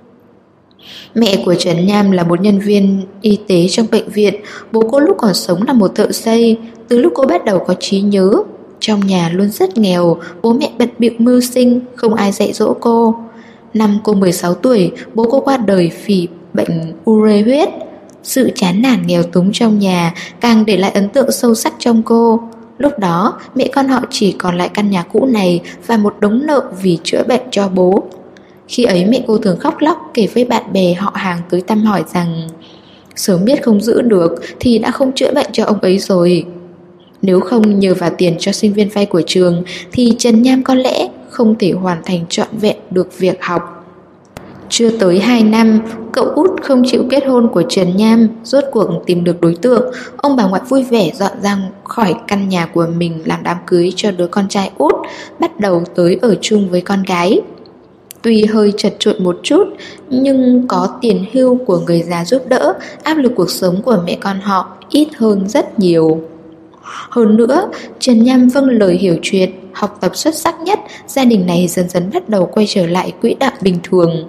S1: Mẹ của Trần Nham là một nhân viên y tế trong bệnh viện. Bố cô lúc còn sống là một thợ xây. Từ lúc cô bắt đầu có trí nhớ, trong nhà luôn rất nghèo. Bố mẹ bận bịu mưu sinh, không ai dạy dỗ cô. Năm cô 16 tuổi, bố cô qua đời vì bệnh ure huyết. Sự chán nản nghèo túng trong nhà càng để lại ấn tượng sâu sắc trong cô. Lúc đó mẹ con họ chỉ còn lại căn nhà cũ này và một đống nợ vì chữa bệnh cho bố. Khi ấy mẹ cô thường khóc lóc kể với bạn bè họ hàng tới thăm hỏi rằng sớm biết không giữ được thì đã không chữa bệnh cho ông ấy rồi. Nếu không nhờ vào tiền cho sinh viên vay của trường thì Trần Nham có lẽ không thể hoàn thành trọn vẹn được việc học. Chưa tới 2 năm, cậu út không chịu kết hôn của Trần Nham rốt cuộc tìm được đối tượng. Ông bà ngoại vui vẻ dọn ra khỏi căn nhà của mình làm đám cưới cho đứa con trai út, bắt đầu tới ở chung với con gái. Tuy hơi chật chội một chút, nhưng có tiền hưu của người già giúp đỡ, áp lực cuộc sống của mẹ con họ ít hơn rất nhiều. Hơn nữa, Trần Nham vâng lời hiểu chuyện, học tập xuất sắc nhất, gia đình này dần dần bắt đầu quay trở lại quỹ đạo bình thường.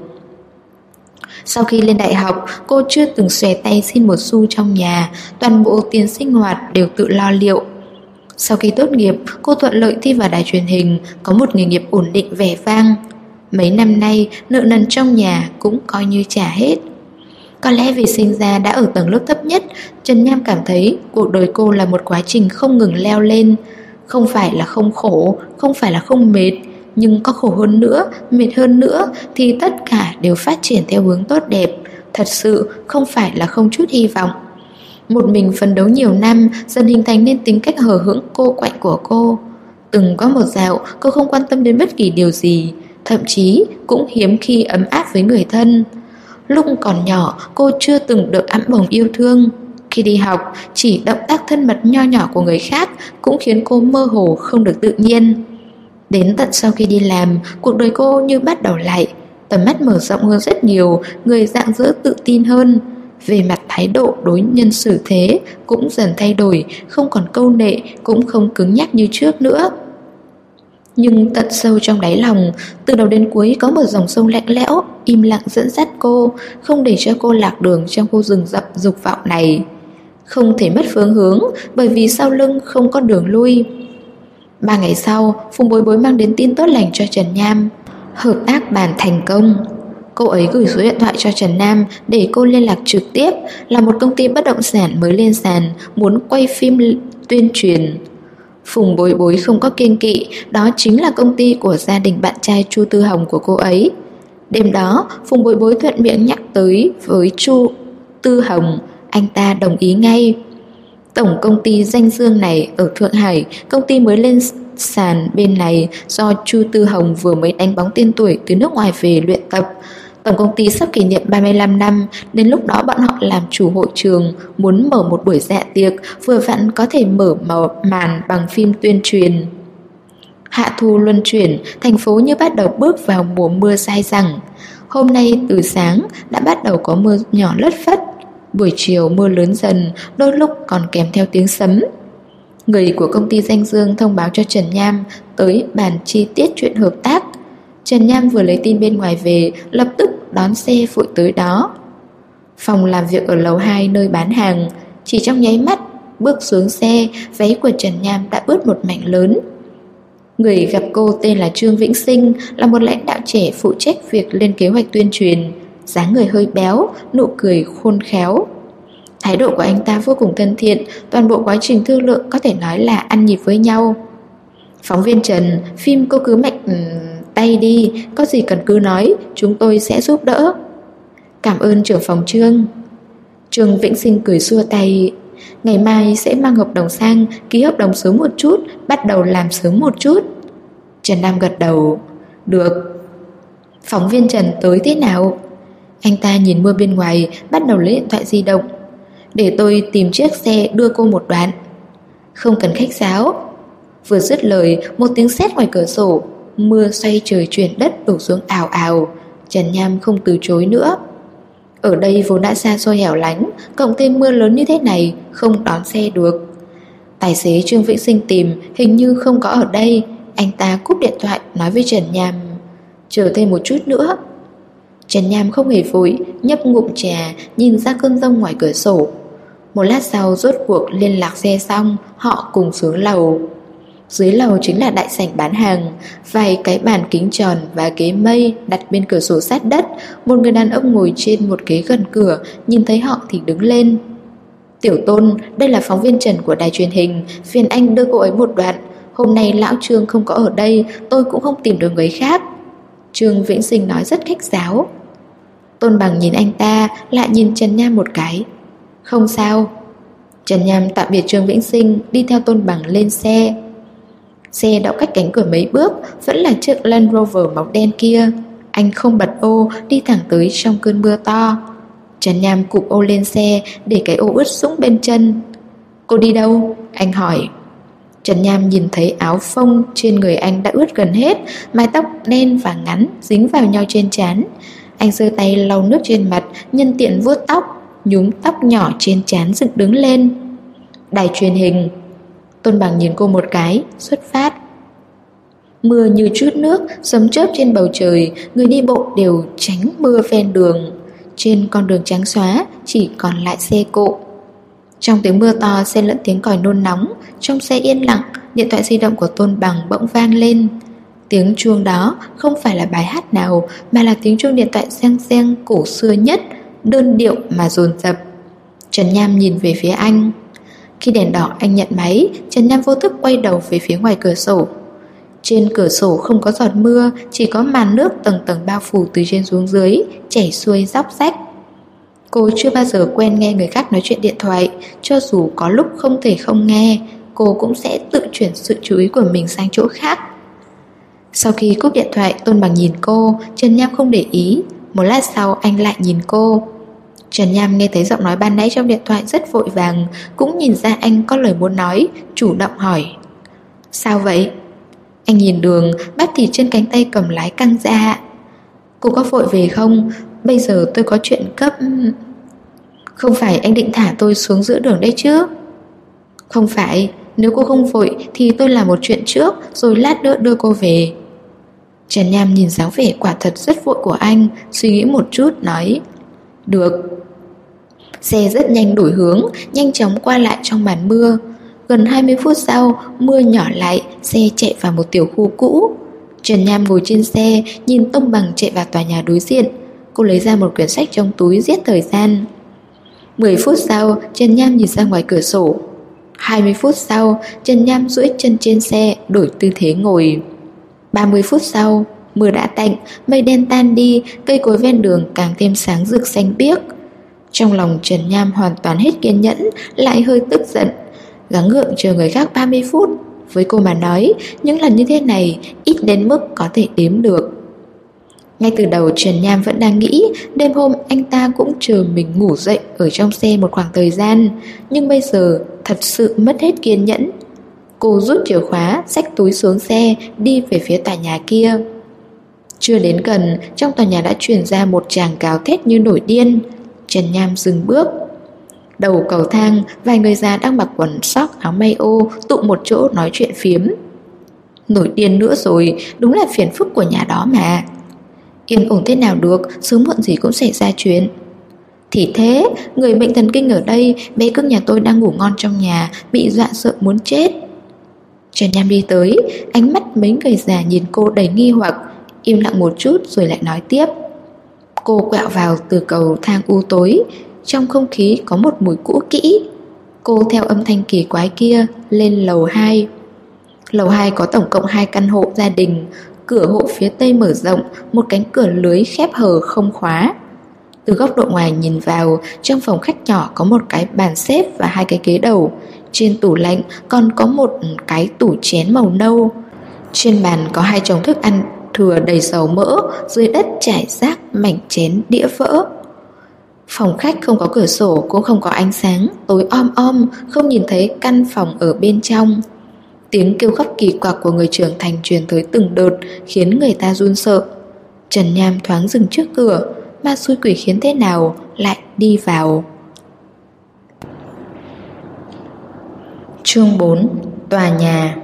S1: Sau khi lên đại học, cô chưa từng xòe tay xin một xu trong nhà, toàn bộ tiền sinh hoạt đều tự lo liệu. Sau khi tốt nghiệp, cô thuận lợi thi vào đài truyền hình, có một nghề nghiệp ổn định vẻ vang. Mấy năm nay, nợ nần trong nhà cũng coi như trả hết. Có lẽ vì sinh ra đã ở tầng lớp thấp nhất, Trần Nham cảm thấy cuộc đời cô là một quá trình không ngừng leo lên. Không phải là không khổ, không phải là không mệt, nhưng có khổ hơn nữa, mệt hơn nữa thì tất cả đều phát triển theo hướng tốt đẹp. Thật sự không phải là không chút hy vọng. Một mình phấn đấu nhiều năm, dần hình thành nên tính cách hờ hững cô quạnh của cô. Từng có một dạo, cô không quan tâm đến bất kỳ điều gì, thậm chí cũng hiếm khi ấm áp với người thân. Lúc còn nhỏ, cô chưa từng được ẵm bồng yêu thương. Khi đi học, chỉ động tác thân mật nho nhỏ của người khác cũng khiến cô mơ hồ không được tự nhiên. Đến tận sau khi đi làm, cuộc đời cô như bắt đầu lại. tầm mắt mở rộng hơn rất nhiều, người rạng rỡ tự tin hơn. Về mặt thái độ đối nhân xử thế cũng dần thay đổi, không còn câu nệ, cũng không cứng nhắc như trước nữa. Nhưng tận sâu trong đáy lòng, từ đầu đến cuối có một dòng sông lạnh lẽo, im lặng dẫn dắt cô, không để cho cô lạc đường trong khu rừng rậm dục vọng này. Không thể mất phương hướng, bởi vì sau lưng không có đường lui. 3 ngày sau, Phùng Bối Bối mang đến tin tốt lành cho Trần Nham. Hợp tác bàn thành công. Cô ấy gửi số điện thoại cho Trần Nam để cô liên lạc trực tiếp, là một công ty bất động sản mới lên sàn, muốn quay phim tuyên truyền. Phùng Bối Bối không có kiêng kỵ, đó chính là công ty của gia đình bạn trai Chu Tư Hồng của cô ấy. Đêm đó, Phùng Bối Bối thuận miệng nhắc tới với Chu Tư Hồng, anh ta đồng ý ngay. Tổng công ty danh dương này ở Thượng Hải, công ty mới lên sàn bên này do Chu Tư Hồng vừa mới đánh bóng tên tuổi từ nước ngoài về luyện tập. Tổng công ty sắp kỷ niệm 35 năm, đến lúc đó bọn họ làm chủ hội trường, muốn mở một buổi dạ tiệc, vừa vặn có thể mở màn bằng phim tuyên truyền. Hạ thu luân chuyển, thành phố như bắt đầu bước vào mùa mưa dai dẳng. Hôm nay từ sáng đã bắt đầu có mưa nhỏ lất phất, buổi chiều mưa lớn dần, đôi lúc còn kèm theo tiếng sấm. Người của công ty danh dương thông báo cho Trần Nham tới bàn chi tiết chuyện hợp tác. Trần Nham vừa lấy tin bên ngoài về, lập tức đón xe vội tới đó. Phòng làm việc ở lầu 2 nơi bán hàng, chỉ trong nháy mắt, bước xuống xe, váy của Trần Nham đã ướt một mảnh lớn. Người gặp cô tên là Trương Vĩnh Sinh, là một lãnh đạo trẻ phụ trách việc lên kế hoạch tuyên truyền. Dáng người hơi béo, nụ cười khôn khéo. Thái độ của anh ta vô cùng thân thiện, toàn bộ quá trình thương lượng có thể nói là ăn nhịp với nhau. Phóng viên Trần, phim cô cứ mạnh tay đi, có gì cần cứ nói, chúng tôi sẽ giúp đỡ. Cảm ơn trưởng phòng Trương. Trương Vĩnh Sinh cười xua tay. Ngày mai sẽ mang hợp đồng sang, ký hợp đồng sớm một chút, bắt đầu làm sớm một chút. Trần Nam gật đầu. Được. Phóng viên Trần tới thế nào? Anh ta nhìn mưa bên ngoài, bắt đầu lấy điện thoại di động. Để tôi tìm chiếc xe đưa cô một đoạn. Không cần khách sáo. Vừa dứt lời, một tiếng sét ngoài cửa sổ. Mưa xoay trời chuyển đất đổ xuống ào ào. Trần Nham không từ chối nữa. Ở đây vốn đã xa xôi hẻo lánh, cộng thêm mưa lớn như thế này, không đón xe được. Tài xế Trương Vĩnh Sinh tìm hình như không có ở đây. Anh ta cúp điện thoại nói với Trần Nham, chờ thêm một chút nữa. Trần Nham không hề vội, nhấp ngụm trà, nhìn ra cơn giông ngoài cửa sổ. Một lát sau rốt cuộc liên lạc xe xong, họ cùng xuống lầu. Dưới lầu chính là đại sảnh bán hàng, vài cái bàn kính tròn và ghế mây đặt bên cửa sổ sát đất. Một người đàn ông ngồi trên một ghế gần cửa, nhìn thấy họ thì đứng lên. Tiểu Tôn, đây là phóng viên Trần của đài truyền hình, phiền anh đưa cô ấy một đoạn. Hôm nay lão Trương không có ở đây, tôi cũng không tìm được người khác. Trương Vĩnh Sinh nói rất khách sáo. Tôn Bằng nhìn anh ta, lại nhìn Trần Nham một cái. Không sao. Trần Nham tạm biệt Trương Vĩnh Sinh, đi theo Tôn Bằng lên xe. Xe đậu cách cánh cửa mấy bước, vẫn là chiếc Land Rover màu đen kia. Anh không bật ô, đi thẳng tới trong cơn mưa to. Trần Nham cụp ô lên xe, để cái ô ướt sũng bên chân. Cô đi đâu? Anh hỏi. Trần Nham nhìn thấy áo phông trên người anh đã ướt gần hết, mái tóc đen và ngắn dính vào nhau trên trán. Anh giơ tay lau nước trên mặt, nhân tiện vuốt tóc, nhúm tóc nhỏ trên trán dựng đứng lên. Đài truyền hình. Tôn Bằng nhìn cô một cái, xuất phát. Mưa như chút nước, sấm chớp trên bầu trời, người đi bộ đều tránh mưa ven đường. Trên con đường trắng xóa, chỉ còn lại xe cộ. Trong tiếng mưa to xen lẫn tiếng còi nôn nóng, trong xe yên lặng, điện thoại di động của Tôn Bằng bỗng vang lên. Tiếng chuông đó không phải là bài hát nào, mà là tiếng chuông điện thoại reng reng cổ xưa nhất, đơn điệu mà dồn dập. Trần Nham nhìn về phía anh. Khi đèn đỏ anh nhận máy, Trần Nham vô thức quay đầu về phía ngoài cửa sổ. Trên cửa sổ không có giọt mưa, chỉ có màn nước tầng tầng bao phủ từ trên xuống dưới, chảy xuôi róc rách. Cô chưa bao giờ quen nghe người khác nói chuyện điện thoại, cho dù có lúc không thể không nghe, cô cũng sẽ tự chuyển sự chú ý của mình sang chỗ khác. Sau khi cúp điện thoại, Tôn Bằng nhìn cô, Trần Nham không để ý. Một lát sau anh lại nhìn cô. Trần Nham nghe thấy giọng nói ban nãy trong điện thoại rất vội vàng, cũng nhìn ra anh có lời muốn nói, chủ động hỏi. Sao vậy? Anh nhìn đường, bắp thịt trên cánh tay cầm lái căng ra. Cô có vội về không? Bây giờ tôi có chuyện cấp. Không phải anh định thả tôi xuống giữa đường đấy chứ? Không phải, nếu cô không vội thì tôi làm một chuyện trước rồi lát nữa đưa cô về. Trần Nham nhìn dáng vẻ quả thật rất vội của anh, suy nghĩ một chút nói: Được. Xe rất nhanh đổi hướng, nhanh chóng qua lại trong màn mưa. Gần 20 phút sau, mưa nhỏ lại, xe chạy vào một tiểu khu cũ. Trần Nham ngồi trên xe, nhìn Tông Bằng chạy vào tòa nhà đối diện. Cô lấy ra một quyển sách trong túi giết thời gian. 10 phút sau, Trần Nham nhìn ra ngoài cửa sổ. 20 phút sau, Trần Nham duỗi chân trên xe, đổi tư thế ngồi. 30 phút sau, mưa đã tạnh, mây đen tan đi, cây cối ven đường càng thêm sáng rực xanh biếc. Trong lòng Trần Nham hoàn toàn hết kiên nhẫn, lại hơi tức giận. Gắng gượng chờ người khác 30 phút. Với cô mà nói, những lần như thế này ít đến mức có thể đếm được. Ngay từ đầu Trần Nham vẫn đang nghĩ đêm hôm anh ta cũng chờ mình ngủ dậy ở trong xe một khoảng thời gian. Nhưng bây giờ thật sự mất hết kiên nhẫn. Cô rút chìa khóa, xách túi xuống xe, đi về phía tòa nhà kia. Chưa đến gần, trong tòa nhà đã truyền ra một tràng gào thét như nổi điên. Trần Nham dừng bước. Đầu cầu thang, vài người già đang mặc quần sóc áo may ô tụ một chỗ nói chuyện phiếm. Nổi điên nữa rồi, đúng là phiền phức của nhà đó mà. Yên ổn thế nào được, sớm muộn gì cũng xảy ra chuyện. Thì thế, người bệnh thần kinh ở đây, bé cưng nhà tôi đang ngủ ngon trong nhà, bị dọa sợ muốn chết. Trần Nham đi tới, ánh mắt mấy người già nhìn cô đầy nghi hoặc, im lặng một chút rồi lại nói tiếp. Cô quẹo vào từ cầu thang u tối, trong không khí có một mùi cũ kỹ. Cô theo âm thanh kỳ quái kia lên lầu 2. Lầu 2 có tổng cộng 2 căn hộ gia đình. Cửa hộ phía tây mở rộng, một cánh cửa lưới khép hờ không khóa. Từ góc độ ngoài nhìn vào, trong phòng khách nhỏ có một cái bàn xếp và 2 cái ghế đầu. Trên tủ lạnh còn có một cái tủ chén màu nâu. Trên bàn có 2 chồng thức ăn thừa đầy dầu mỡ, dưới đất trải rác mảnh chén đĩa vỡ. Phòng khách không có cửa sổ, cũng không có ánh sáng, tối om om, không nhìn thấy căn phòng ở bên trong. Tiếng kêu khóc kỳ quặc của người trưởng thành truyền tới từng đợt, khiến người ta run sợ. Trần Nham thoáng dừng trước cửa, ma xui quỷ khiến thế nào lại đi vào. Chương 4. Tòa nhà.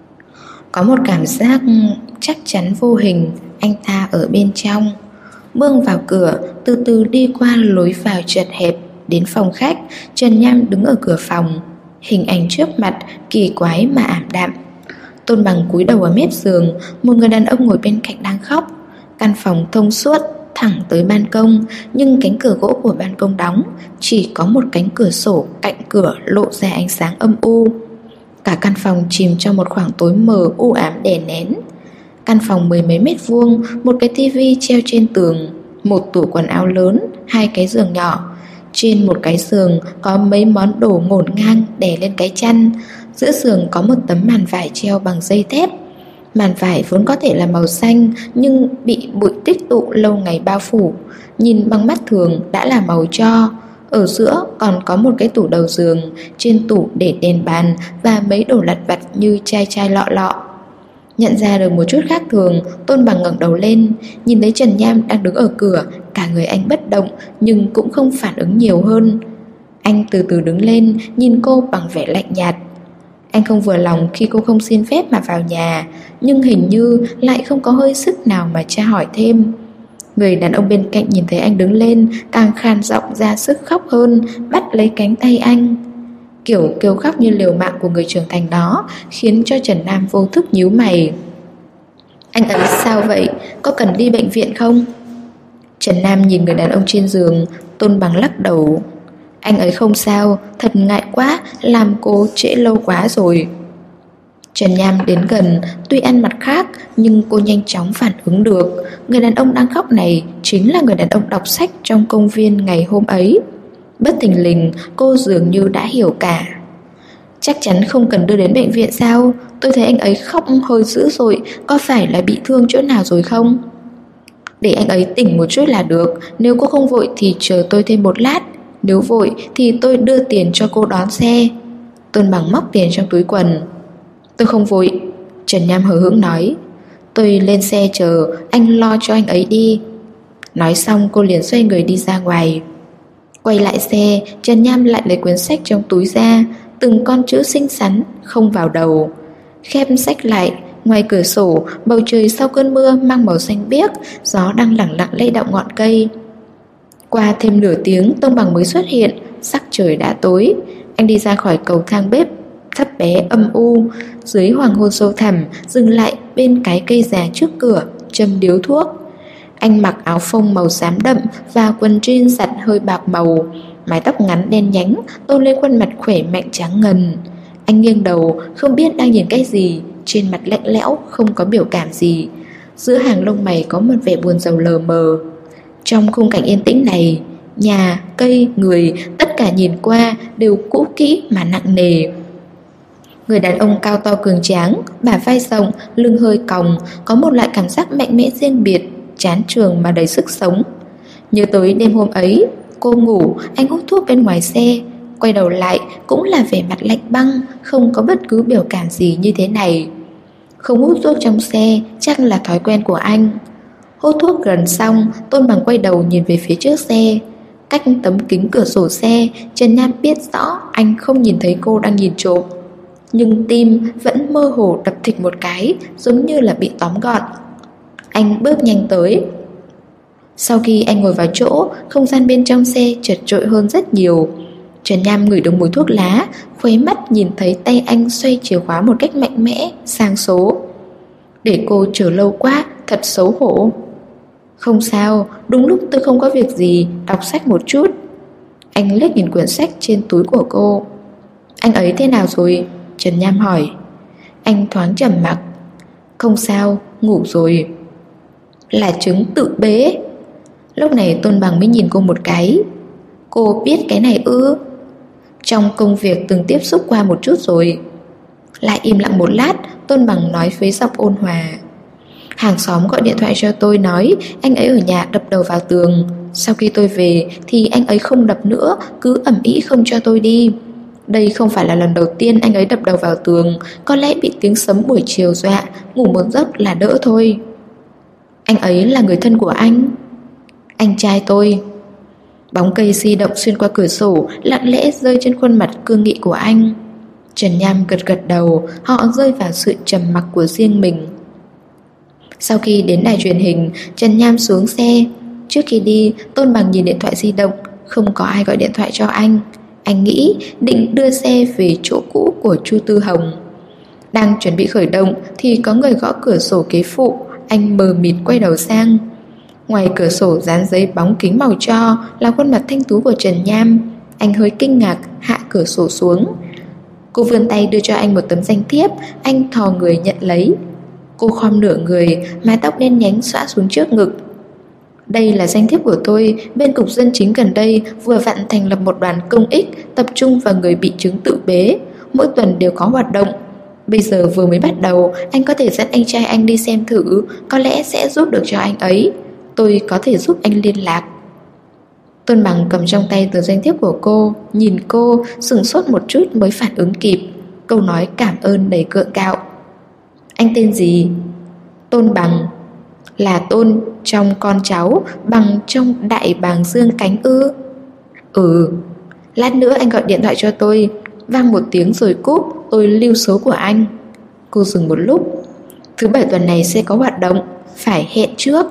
S1: Có một cảm giác chắc chắn vô hình, anh ta ở bên trong. Bước vào cửa, từ từ đi qua lối vào chật hẹp, đến phòng khách. Trần Nham đứng ở cửa phòng. Hình ảnh trước mặt kỳ quái mà ảm đạm. Tôn Bằng cúi đầu ở mép giường, một người đàn ông ngồi bên cạnh đang khóc. Căn phòng thông suốt thẳng tới ban công, nhưng cánh cửa gỗ của ban công đóng, chỉ có một cánh cửa sổ cạnh cửa lộ ra ánh sáng âm u. Cả căn phòng chìm trong một khoảng tối mờ u ám đè nén. Căn phòng 10 mấy mét vuông, một cái tivi treo trên tường, một tủ quần áo lớn, 2 cái giường nhỏ. Trên một cái giường có mấy món đồ ngổn ngang đè lên cái chăn. Giữa giường có một tấm màn vải treo bằng dây thép. Màn vải vốn có thể là màu xanh, nhưng bị bụi tích tụ lâu ngày bao phủ, nhìn bằng mắt thường đã là màu tro. Ở giữa còn có một cái tủ đầu giường, trên tủ để đèn bàn và mấy đồ lặt vặt như chai chai lọ lọ. Nhận ra được một chút khác thường, Tôn Bằng ngẩng đầu lên, nhìn thấy Trần Nham đang đứng ở cửa. Cả người anh bất động, nhưng cũng không phản ứng nhiều hơn. Anh từ từ đứng lên, nhìn cô bằng vẻ lạnh nhạt. Anh không vừa lòng khi cô không xin phép mà vào nhà, nhưng hình như lại không có hơi sức nào mà tra hỏi thêm. Người đàn ông bên cạnh nhìn thấy anh đứng lên, càng khan giọng ra sức khóc hơn, bắt lấy cánh tay anh. Kiểu kêu khóc như liều mạng của người trưởng thành đó khiến cho Trần Nam vô thức nhíu mày. Anh ấy sao vậy? Có cần đi bệnh viện không? Trần Nam nhìn người đàn ông trên giường. Tôn Bằng lắc đầu. Anh ấy không sao, thật ngại quá, làm cô trễ lâu quá rồi. Trần Nham đến gần, tuy ăn mặt khác, nhưng cô nhanh chóng phản ứng được. Người đàn ông đang khóc này chính là người đàn ông đọc sách trong công viên ngày hôm ấy. Bất thình lình, cô dường như đã hiểu cả. Chắc chắn không cần đưa đến bệnh viện sao? Tôi thấy anh ấy khóc hơi dữ rồi, có phải là bị thương chỗ nào rồi không? Để anh ấy tỉnh một chút là được. Nếu cô không vội thì chờ tôi thêm một lát. Nếu vội thì tôi đưa tiền cho cô đón xe. Tôn Bằng móc tiền trong túi quần. Tôi không vội, Trần Nham hờ hững nói. Tôi lên xe chờ, anh lo cho anh ấy đi. Nói xong cô liền xoay người đi ra ngoài. Quay lại xe, Trần Nham lại lấy cuốn sách trong túi ra, từng con chữ xinh xắn, không vào đầu. Khép sách lại, ngoài cửa sổ, bầu trời sau cơn mưa mang màu xanh biếc, gió đang lẳng lặng lay động ngọn cây. Qua thêm nửa tiếng, Tông Bằng mới xuất hiện, sắc trời đã tối. Anh đi ra khỏi cầu thang bếp, thấp bé âm u, dưới hoàng hôn sâu thẳm, dừng lại bên cái cây già trước cửa, châm điếu thuốc. Anh mặc áo phông màu xám đậm và quần jean giặt hơi bạc màu, mái tóc ngắn đen nhánh tôn lên khuôn mặt khỏe mạnh trắng ngần. Anh nghiêng đầu, không biết đang nhìn cái gì, trên mặt lạnh lẽo, không có biểu cảm gì. Giữa hàng lông mày có một vẻ buồn rầu lờ mờ. Trong khung cảnh yên tĩnh này, nhà, cây, người, tất cả nhìn qua đều cũ kỹ mà nặng nề. Người đàn ông cao to cường tráng, bả vai rộng, lưng hơi còng, có một loại cảm giác mạnh mẽ riêng biệt, chán trường mà đầy sức sống. Nhớ tới đêm hôm ấy, cô ngủ, anh hút thuốc bên ngoài xe. Quay đầu lại cũng là vẻ mặt lạnh băng, không có bất cứ biểu cảm gì như thế này. Không hút thuốc trong xe chắc là thói quen của anh. Hút thuốc gần xong, Tôn Bằng quay đầu nhìn về phía trước xe. Cách tấm kính cửa sổ xe, Trần Nham biết rõ anh không nhìn thấy cô đang nhìn trộm, nhưng tim vẫn mơ hồ đập thịch một cái, giống như là bị tóm gọn. Anh bước nhanh tới. Sau khi anh ngồi vào chỗ, không gian bên trong xe chật chội hơn rất nhiều. Trần Nham ngửi được mùi thuốc lá, khuấy mắt nhìn thấy tay anh xoay chìa khóa một cách mạnh mẽ, sang số. Để cô chờ lâu quá, thật xấu hổ. Không sao, đúng lúc tôi không có việc gì, đọc sách một chút. Anh liếc nhìn quyển sách trên túi của cô. Anh ấy thế nào rồi? Trần Nham hỏi. Anh thoáng trầm mặc. Không sao, ngủ rồi. Là chứng tự bế. Lúc này Tôn Bằng mới nhìn cô một cái. Cô biết cái này ư? Trong công việc từng tiếp xúc qua một chút rồi. Lại im lặng một lát, Tôn Bằng nói với giọng ôn hòa. Hàng xóm gọi điện thoại cho tôi nói anh ấy ở nhà đập đầu vào tường. Sau khi tôi về thì anh ấy không đập nữa, cứ ầm ĩ không cho tôi đi. Đây không phải là lần đầu tiên anh ấy đập đầu vào tường, có lẽ bị tiếng sấm buổi chiều dọa, ngủ một giấc là đỡ thôi. Anh ấy là người thân của anh? Anh trai tôi. Bóng cây di động xuyên qua cửa sổ, lặng lẽ rơi trên khuôn mặt cương nghị của anh. Trần Nham gật gật đầu, họ rơi vào sự trầm mặc của riêng mình. Sau khi đến đài truyền hình, Trần Nham xuống xe. Trước khi đi, Tôn Bằng nhìn điện thoại di động, không có ai gọi điện thoại cho anh. Anh nghĩ định đưa xe về chỗ cũ của Chu Tư Hồng. Đang chuẩn bị khởi động thì có người gõ cửa sổ kế phụ. Anh mờ mịt quay đầu sang. Ngoài cửa sổ dán giấy bóng kính màu tro là khuôn mặt thanh tú của Trần Nham. Anh hơi kinh ngạc hạ cửa sổ xuống. Cô vươn tay đưa cho anh một tấm danh thiếp. Anh thò người nhận lấy. Cô khom nửa người, mái tóc đen nhánh xõa xuống trước ngực. Đây là danh thiếp của tôi. Bên cục dân chính gần đây vừa vặn thành lập một đoàn công ích tập trung vào người bị chứng tự bế. Mỗi tuần đều có hoạt động. Bây giờ vừa mới bắt đầu, anh có thể dẫn anh trai anh đi xem thử, có lẽ sẽ giúp được cho anh ấy. Tôi có thể giúp anh liên lạc. Tôn Bằng cầm trong tay tờ danh thiếp của cô, nhìn cô, sửng sốt một chút mới phản ứng kịp. Câu nói cảm ơn đầy gượng gạo. Anh tên gì? Tôn Bằng. Là Tôn trong con cháu, Bằng trong đại bàng dương cánh ư? Ừ. Lát nữa anh gọi điện thoại cho tôi. Vang một tiếng rồi cúp, tôi lưu số của anh. Cô dừng một lúc. Thứ bảy tuần này sẽ có hoạt động, phải hẹn trước.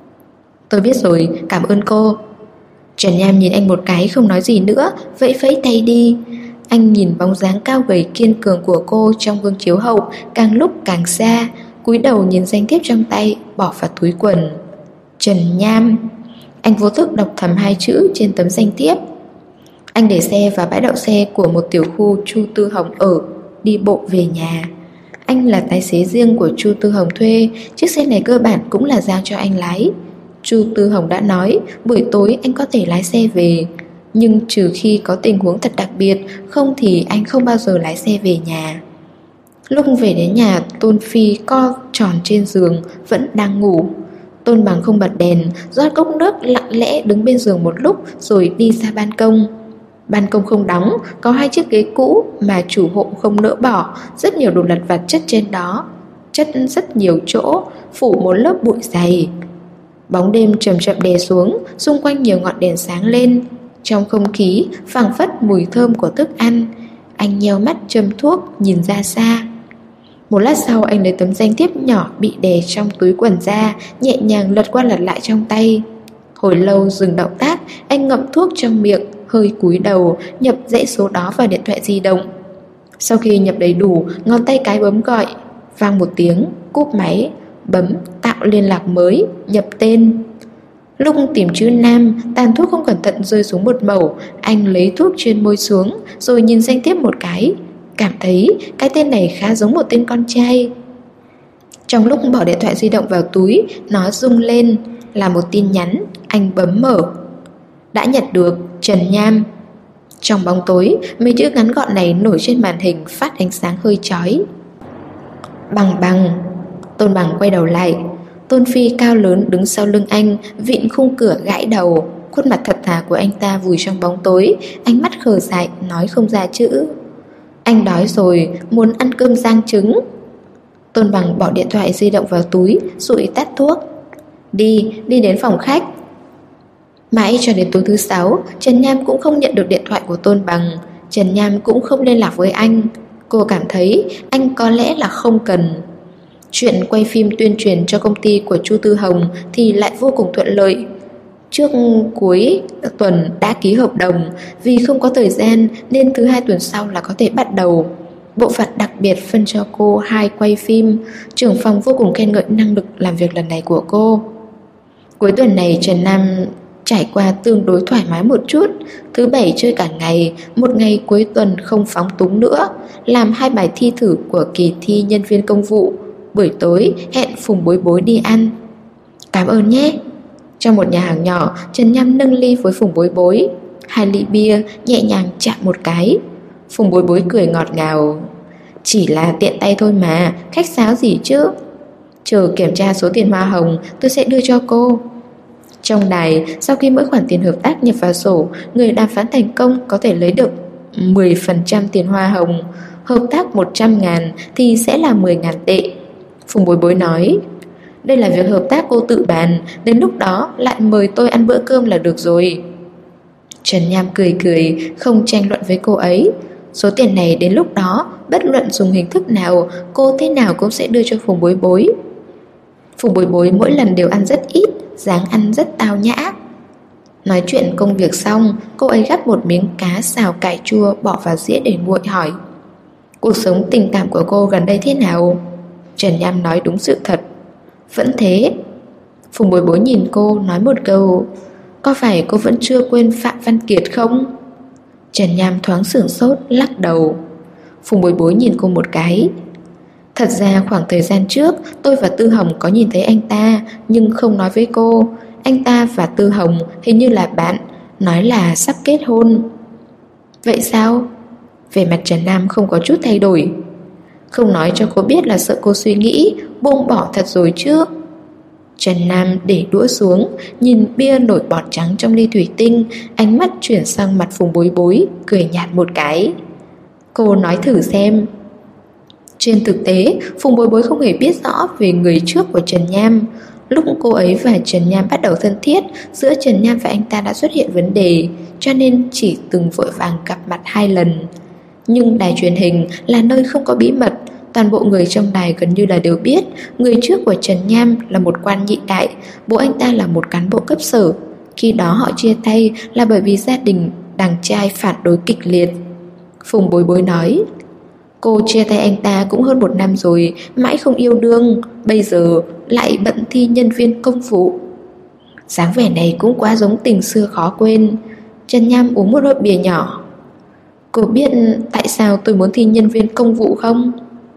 S1: Tôi biết rồi, cảm ơn cô. Trần Nham nhìn anh một cái không nói gì nữa, vẫy vẫy tay đi. Anh nhìn bóng dáng cao gầy kiên cường của cô trong gương chiếu hậu càng lúc càng xa, cúi đầu nhìn danh thiếp trong tay, bỏ vào túi quần. Trần Nham. Anh vô thức đọc thầm hai chữ trên tấm danh thiếp. Anh để xe vào bãi đậu xe của một tiểu khu Chu Tư Hồng ở, đi bộ về nhà. Anh là tài xế riêng của Chu Tư Hồng thuê, chiếc xe này cơ bản cũng là giao cho anh lái. Chu Tư Hồng đã nói buổi tối anh có thể lái xe về, nhưng trừ khi có tình huống thật đặc biệt, không thì anh không bao giờ lái xe về nhà. Lúc về đến nhà, Tôn Phi co tròn trên giường, vẫn đang ngủ. Tôn Bằng không bật đèn, rót cốc nước lặng lẽ đứng bên giường một lúc rồi đi ra ban công. Ban công không đóng, có hai chiếc ghế cũ mà chủ hộ không nỡ bỏ, rất nhiều đồ lặt vặt chất trên đó. Chất rất nhiều chỗ, phủ một lớp bụi dày. Bóng đêm chậm chậm đè xuống, xung quanh nhiều ngọn đèn sáng lên. Trong không khí phảng phất mùi thơm của thức ăn. Anh nheo mắt châm thuốc, nhìn ra xa. Một lát sau anh lấy tấm danh thiếp nhỏ bị đè trong túi quần ra, nhẹ nhàng lật qua lật lại trong tay. Hồi lâu dừng động tác, anh ngậm thuốc trong miệng, hơi cúi đầu, nhập dãy số đó vào điện thoại di động. Sau khi nhập đầy đủ, ngón tay cái bấm gọi. Vang một tiếng, cúp máy, bấm tạo liên lạc mới, nhập tên. Lúc tìm chữ Nam, tàn thuốc không cẩn thận rơi xuống một mẩu. Anh lấy thuốc trên môi xuống, rồi nhìn danh thiếp một cái. Cảm thấy cái tên này khá giống một tên con trai. Trong lúc bỏ điện thoại di động vào túi, nó rung lên, là một tin nhắn. Anh bấm mở. Đã nhận được, Trần Nham. Trong bóng tối, mấy chữ ngắn gọn này nổi trên màn hình, phát ánh sáng hơi chói. Bằng bằng. Tôn Bằng quay đầu lại. Tôn Phi cao lớn đứng sau lưng anh, vịn khung cửa gãi đầu. Khuôn mặt thật thà của anh ta vùi trong bóng tối, ánh mắt khờ dại, nói không ra chữ. Anh đói rồi, muốn ăn cơm rang trứng. Tôn Bằng bỏ điện thoại di động vào túi, dụi tắt thuốc. Đi đến phòng khách. Mãi cho đến tối thứ 6, Trần Nham cũng không nhận được điện thoại của Tôn Bằng. Trần Nham cũng không liên lạc với anh. Cô cảm thấy anh có lẽ là không cần. Chuyện quay phim tuyên truyền cho công ty của Chu Tư Hồng thì lại vô cùng thuận lợi. Trước cuối tuần đã ký hợp đồng. Vì không có thời gian nên thứ 2 tuần sau là có thể bắt đầu. Bộ phận đặc biệt phân cho cô 2 quay phim. Trưởng phòng vô cùng khen ngợi năng lực làm việc lần này của cô. Cuối tuần này Trần Nam trải qua tương đối thoải mái một chút. Thứ 7 chơi cả ngày, một ngày cuối tuần không phóng túng nữa, làm 2 bài thi thử của kỳ thi nhân viên công vụ. Buổi tối hẹn Phùng Bối Bối đi ăn. Cảm ơn nhé. Trong một nhà hàng nhỏ, Trần Nham nâng ly với Phùng Bối Bối. 2 ly bia nhẹ nhàng chạm một cái. Phùng Bối Bối cười ngọt ngào. Chỉ là tiện tay thôi mà, khách sáo gì chứ. Chờ kiểm tra số tiền hoa hồng, tôi sẽ đưa cho cô. Trong đài, sau khi mỗi khoản tiền hợp tác nhập vào sổ, người đàm phán thành công có thể lấy được 10% tiền hoa hồng. Hợp tác 100.000 thì sẽ là 10.000 tệ. Phùng Bối Bối nói, đây là việc hợp tác cô tự bàn, đến lúc đó lại mời tôi ăn bữa cơm là được rồi. Trần Nham cười cười, không tranh luận với cô ấy. Số tiền này đến lúc đó, bất luận dùng hình thức nào, cô thế nào cũng sẽ đưa cho Phùng Bối Bối. Phùng Bối Bối mỗi lần đều ăn rất ít, dáng ăn rất tao nhã. Nói chuyện công việc xong, cô ấy gắp một miếng cá xào cải chua bỏ vào dĩa để nguội, hỏi, cuộc sống tình cảm của cô gần đây thế nào? Trần Nham nói đúng sự thật. Vẫn thế. Phùng Bối Bối nhìn cô nói một câu, có phải cô vẫn chưa quên Phạm Văn Kiệt không? Trần Nham thoáng sửng sốt, lắc đầu. Phùng Bối Bối nhìn cô một cái. Thật ra khoảng thời gian trước tôi và Tư Hồng có nhìn thấy anh ta, nhưng không nói với cô. Anh ta và Tư Hồng hình như là bạn, nói là sắp kết hôn. Vậy sao? Về mặt Trần Nam không có chút thay đổi. Không nói cho cô biết là sợ cô suy nghĩ, buông bỏ thật rồi chứ. Trần Nam để đũa xuống, nhìn bia nổi bọt trắng trong ly thủy tinh, ánh mắt chuyển sang mặt Phùng Bối Bối, cười nhạt một cái. Cô nói thử xem. Trên thực tế, Phùng Bối Bối không hề biết rõ về người trước của Trần Nham. Lúc cô ấy và Trần Nham bắt đầu thân thiết, giữa Trần Nham và anh ta đã xuất hiện vấn đề, cho nên chỉ từng vội vàng gặp mặt 2 lần. Nhưng đài truyền hình là nơi không có bí mật. Toàn bộ người trong đài gần như là đều biết người trước của Trần Nham là một quan nhị đại, bố anh ta là một cán bộ cấp sở. Khi đó họ chia tay là bởi vì gia đình đàn trai phản đối kịch liệt. Phùng Bối Bối nói, cô chia tay anh ta cũng hơn 1 năm rồi, mãi không yêu đương, bây giờ lại bận thi nhân viên công vụ. Dáng vẻ này cũng quá giống tình xưa khó quên. Trần Nham uống một hớp bia nhỏ. Cô biết tại sao tôi muốn thi nhân viên công vụ không?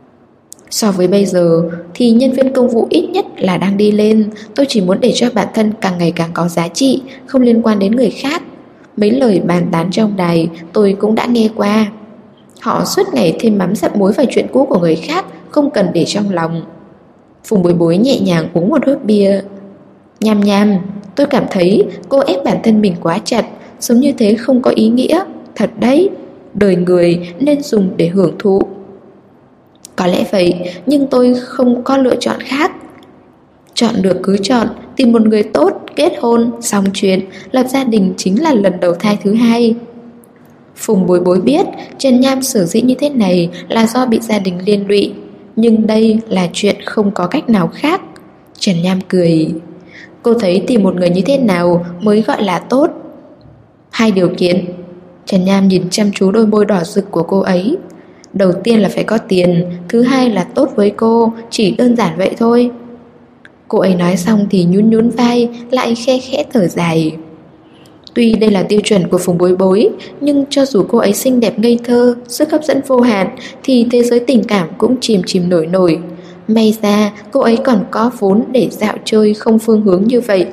S1: So với bây giờ thì nhân viên công vụ ít nhất là đang đi lên. Tôi chỉ muốn để cho bản thân càng ngày càng có giá trị, không liên quan đến người khác. Mấy lời bàn tán trong đài tôi cũng đã nghe qua. Họ suốt ngày thêm mắm dặm muối vào chuyện cũ của người khác, không cần để trong lòng. Phùng Bối Bối nhẹ nhàng uống một hớp bia. Nham Nham, tôi cảm thấy cô ép bản thân mình quá chặt, sống như thế không có ý nghĩa. Thật đấy, đời người nên dùng để hưởng thụ. Có lẽ vậy, nhưng tôi không có lựa chọn khác. Chọn được cứ chọn, tìm một người tốt, kết hôn, xong chuyện, lập gia đình chính là lần đầu thai thứ hai. Phùng Bối Bối biết Trần Nham sở dĩ như thế này là do bị gia đình liên lụy, nhưng đây là chuyện không có cách nào khác. Trần Nham cười. Cô thấy tìm một người như thế nào mới gọi là tốt? 2 điều kiện. Trần Nham nhìn chăm chú đôi môi đỏ rực của cô ấy. Đầu tiên là phải có tiền, thứ hai là tốt với cô, chỉ đơn giản vậy thôi. Cô ấy nói xong thì nhún nhún vai, lại khe khẽ thở dài. Tuy đây là tiêu chuẩn của Phùng Bối Bối, nhưng cho dù cô ấy xinh đẹp ngây thơ, sức hấp dẫn vô hạn, thì thế giới tình cảm cũng chìm chìm nổi nổi. May ra cô ấy còn có vốn để dạo chơi không phương hướng như vậy.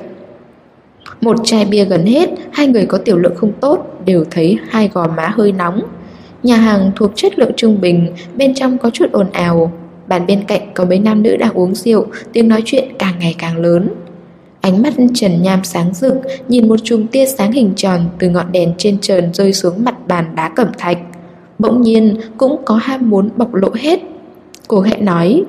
S1: Một chai bia gần hết, hai người có tiểu lượng không tốt, đều thấy hai gò má hơi nóng. Nhà hàng thuộc chất lượng trung bình, bên trong có chút ồn ào. Bàn bên cạnh có mấy nam nữ đang uống rượu, tiếng nói chuyện càng ngày càng lớn. Ánh mắt Trần Nham sáng rực, nhìn một chùm tia sáng hình tròn từ ngọn đèn trên trần rơi xuống mặt bàn đá cẩm thạch. Bỗng nhiên cũng có ham muốn bộc lộ hết. Cô khẽ nói: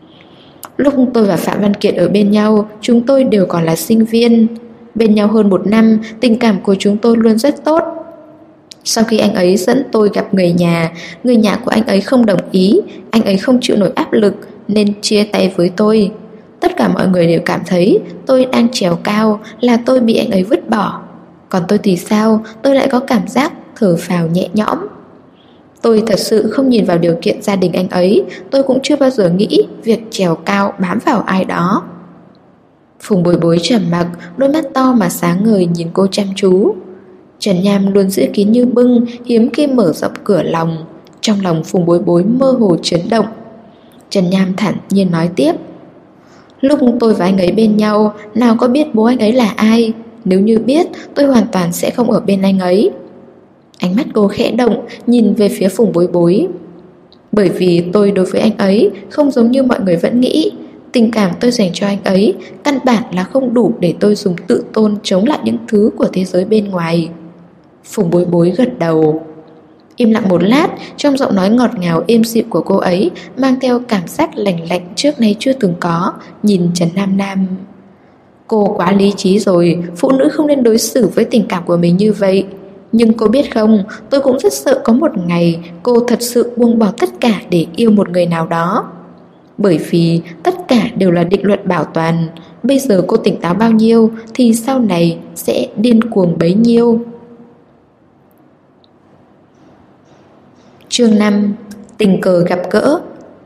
S1: Lúc tôi và Phạm Văn Kiệt ở bên nhau, chúng tôi đều còn là sinh viên. Bên nhau hơn 1 năm, tình cảm của chúng tôi luôn rất tốt. Sau khi anh ấy dẫn tôi gặp người nhà của anh ấy không đồng ý, anh ấy không chịu nổi áp lực nên chia tay với tôi. Tất cả mọi người đều cảm thấy tôi đang trèo cao, là tôi bị anh ấy vứt bỏ. Còn tôi thì sao? Tôi lại có cảm giác thở phào nhẹ nhõm. Tôi thật sự không nhìn vào điều kiện gia đình anh ấy, tôi cũng chưa bao giờ nghĩ việc trèo cao bám vào ai đó. Phùng Bối Bối trầm mặc, đôi mắt to mà sáng ngời nhìn cô chăm chú. Trần Nham luôn giữ kín như bưng, hiếm khi mở rộng cửa lòng. Trong lòng Phùng Bối Bối mơ hồ chấn động. Trần Nham thản nhiên nói tiếp: Lúc tôi và anh ấy bên nhau, nào có biết bố anh ấy là ai? Nếu như biết, tôi hoàn toàn sẽ không ở bên anh ấy. Ánh mắt cô khẽ động, nhìn về phía Phùng Bối Bối. Bởi vì tôi đối với anh ấy không giống như mọi người vẫn nghĩ. Tình cảm tôi dành cho anh ấy căn bản là không đủ để tôi dùng tự tôn chống lại những thứ của thế giới bên ngoài. Phùng Bối Bối gật đầu. Im lặng một lát, trong giọng nói ngọt ngào êm dịu của cô ấy mang theo cảm giác lành lạnh trước nay chưa từng có. Nhìn Trần Nam Nam: Cô quá lý trí rồi, phụ nữ không nên đối xử với tình cảm của mình như vậy. Nhưng cô biết không, tôi cũng rất sợ có một ngày cô thật sự buông bỏ tất cả để yêu một người nào đó. Bởi vì tất cả đều là định luật bảo toàn. Bây giờ cô tỉnh táo bao nhiêu thì sau này sẽ điên cuồng bấy nhiêu. Chương 5: Tình cờ gặp gỡ.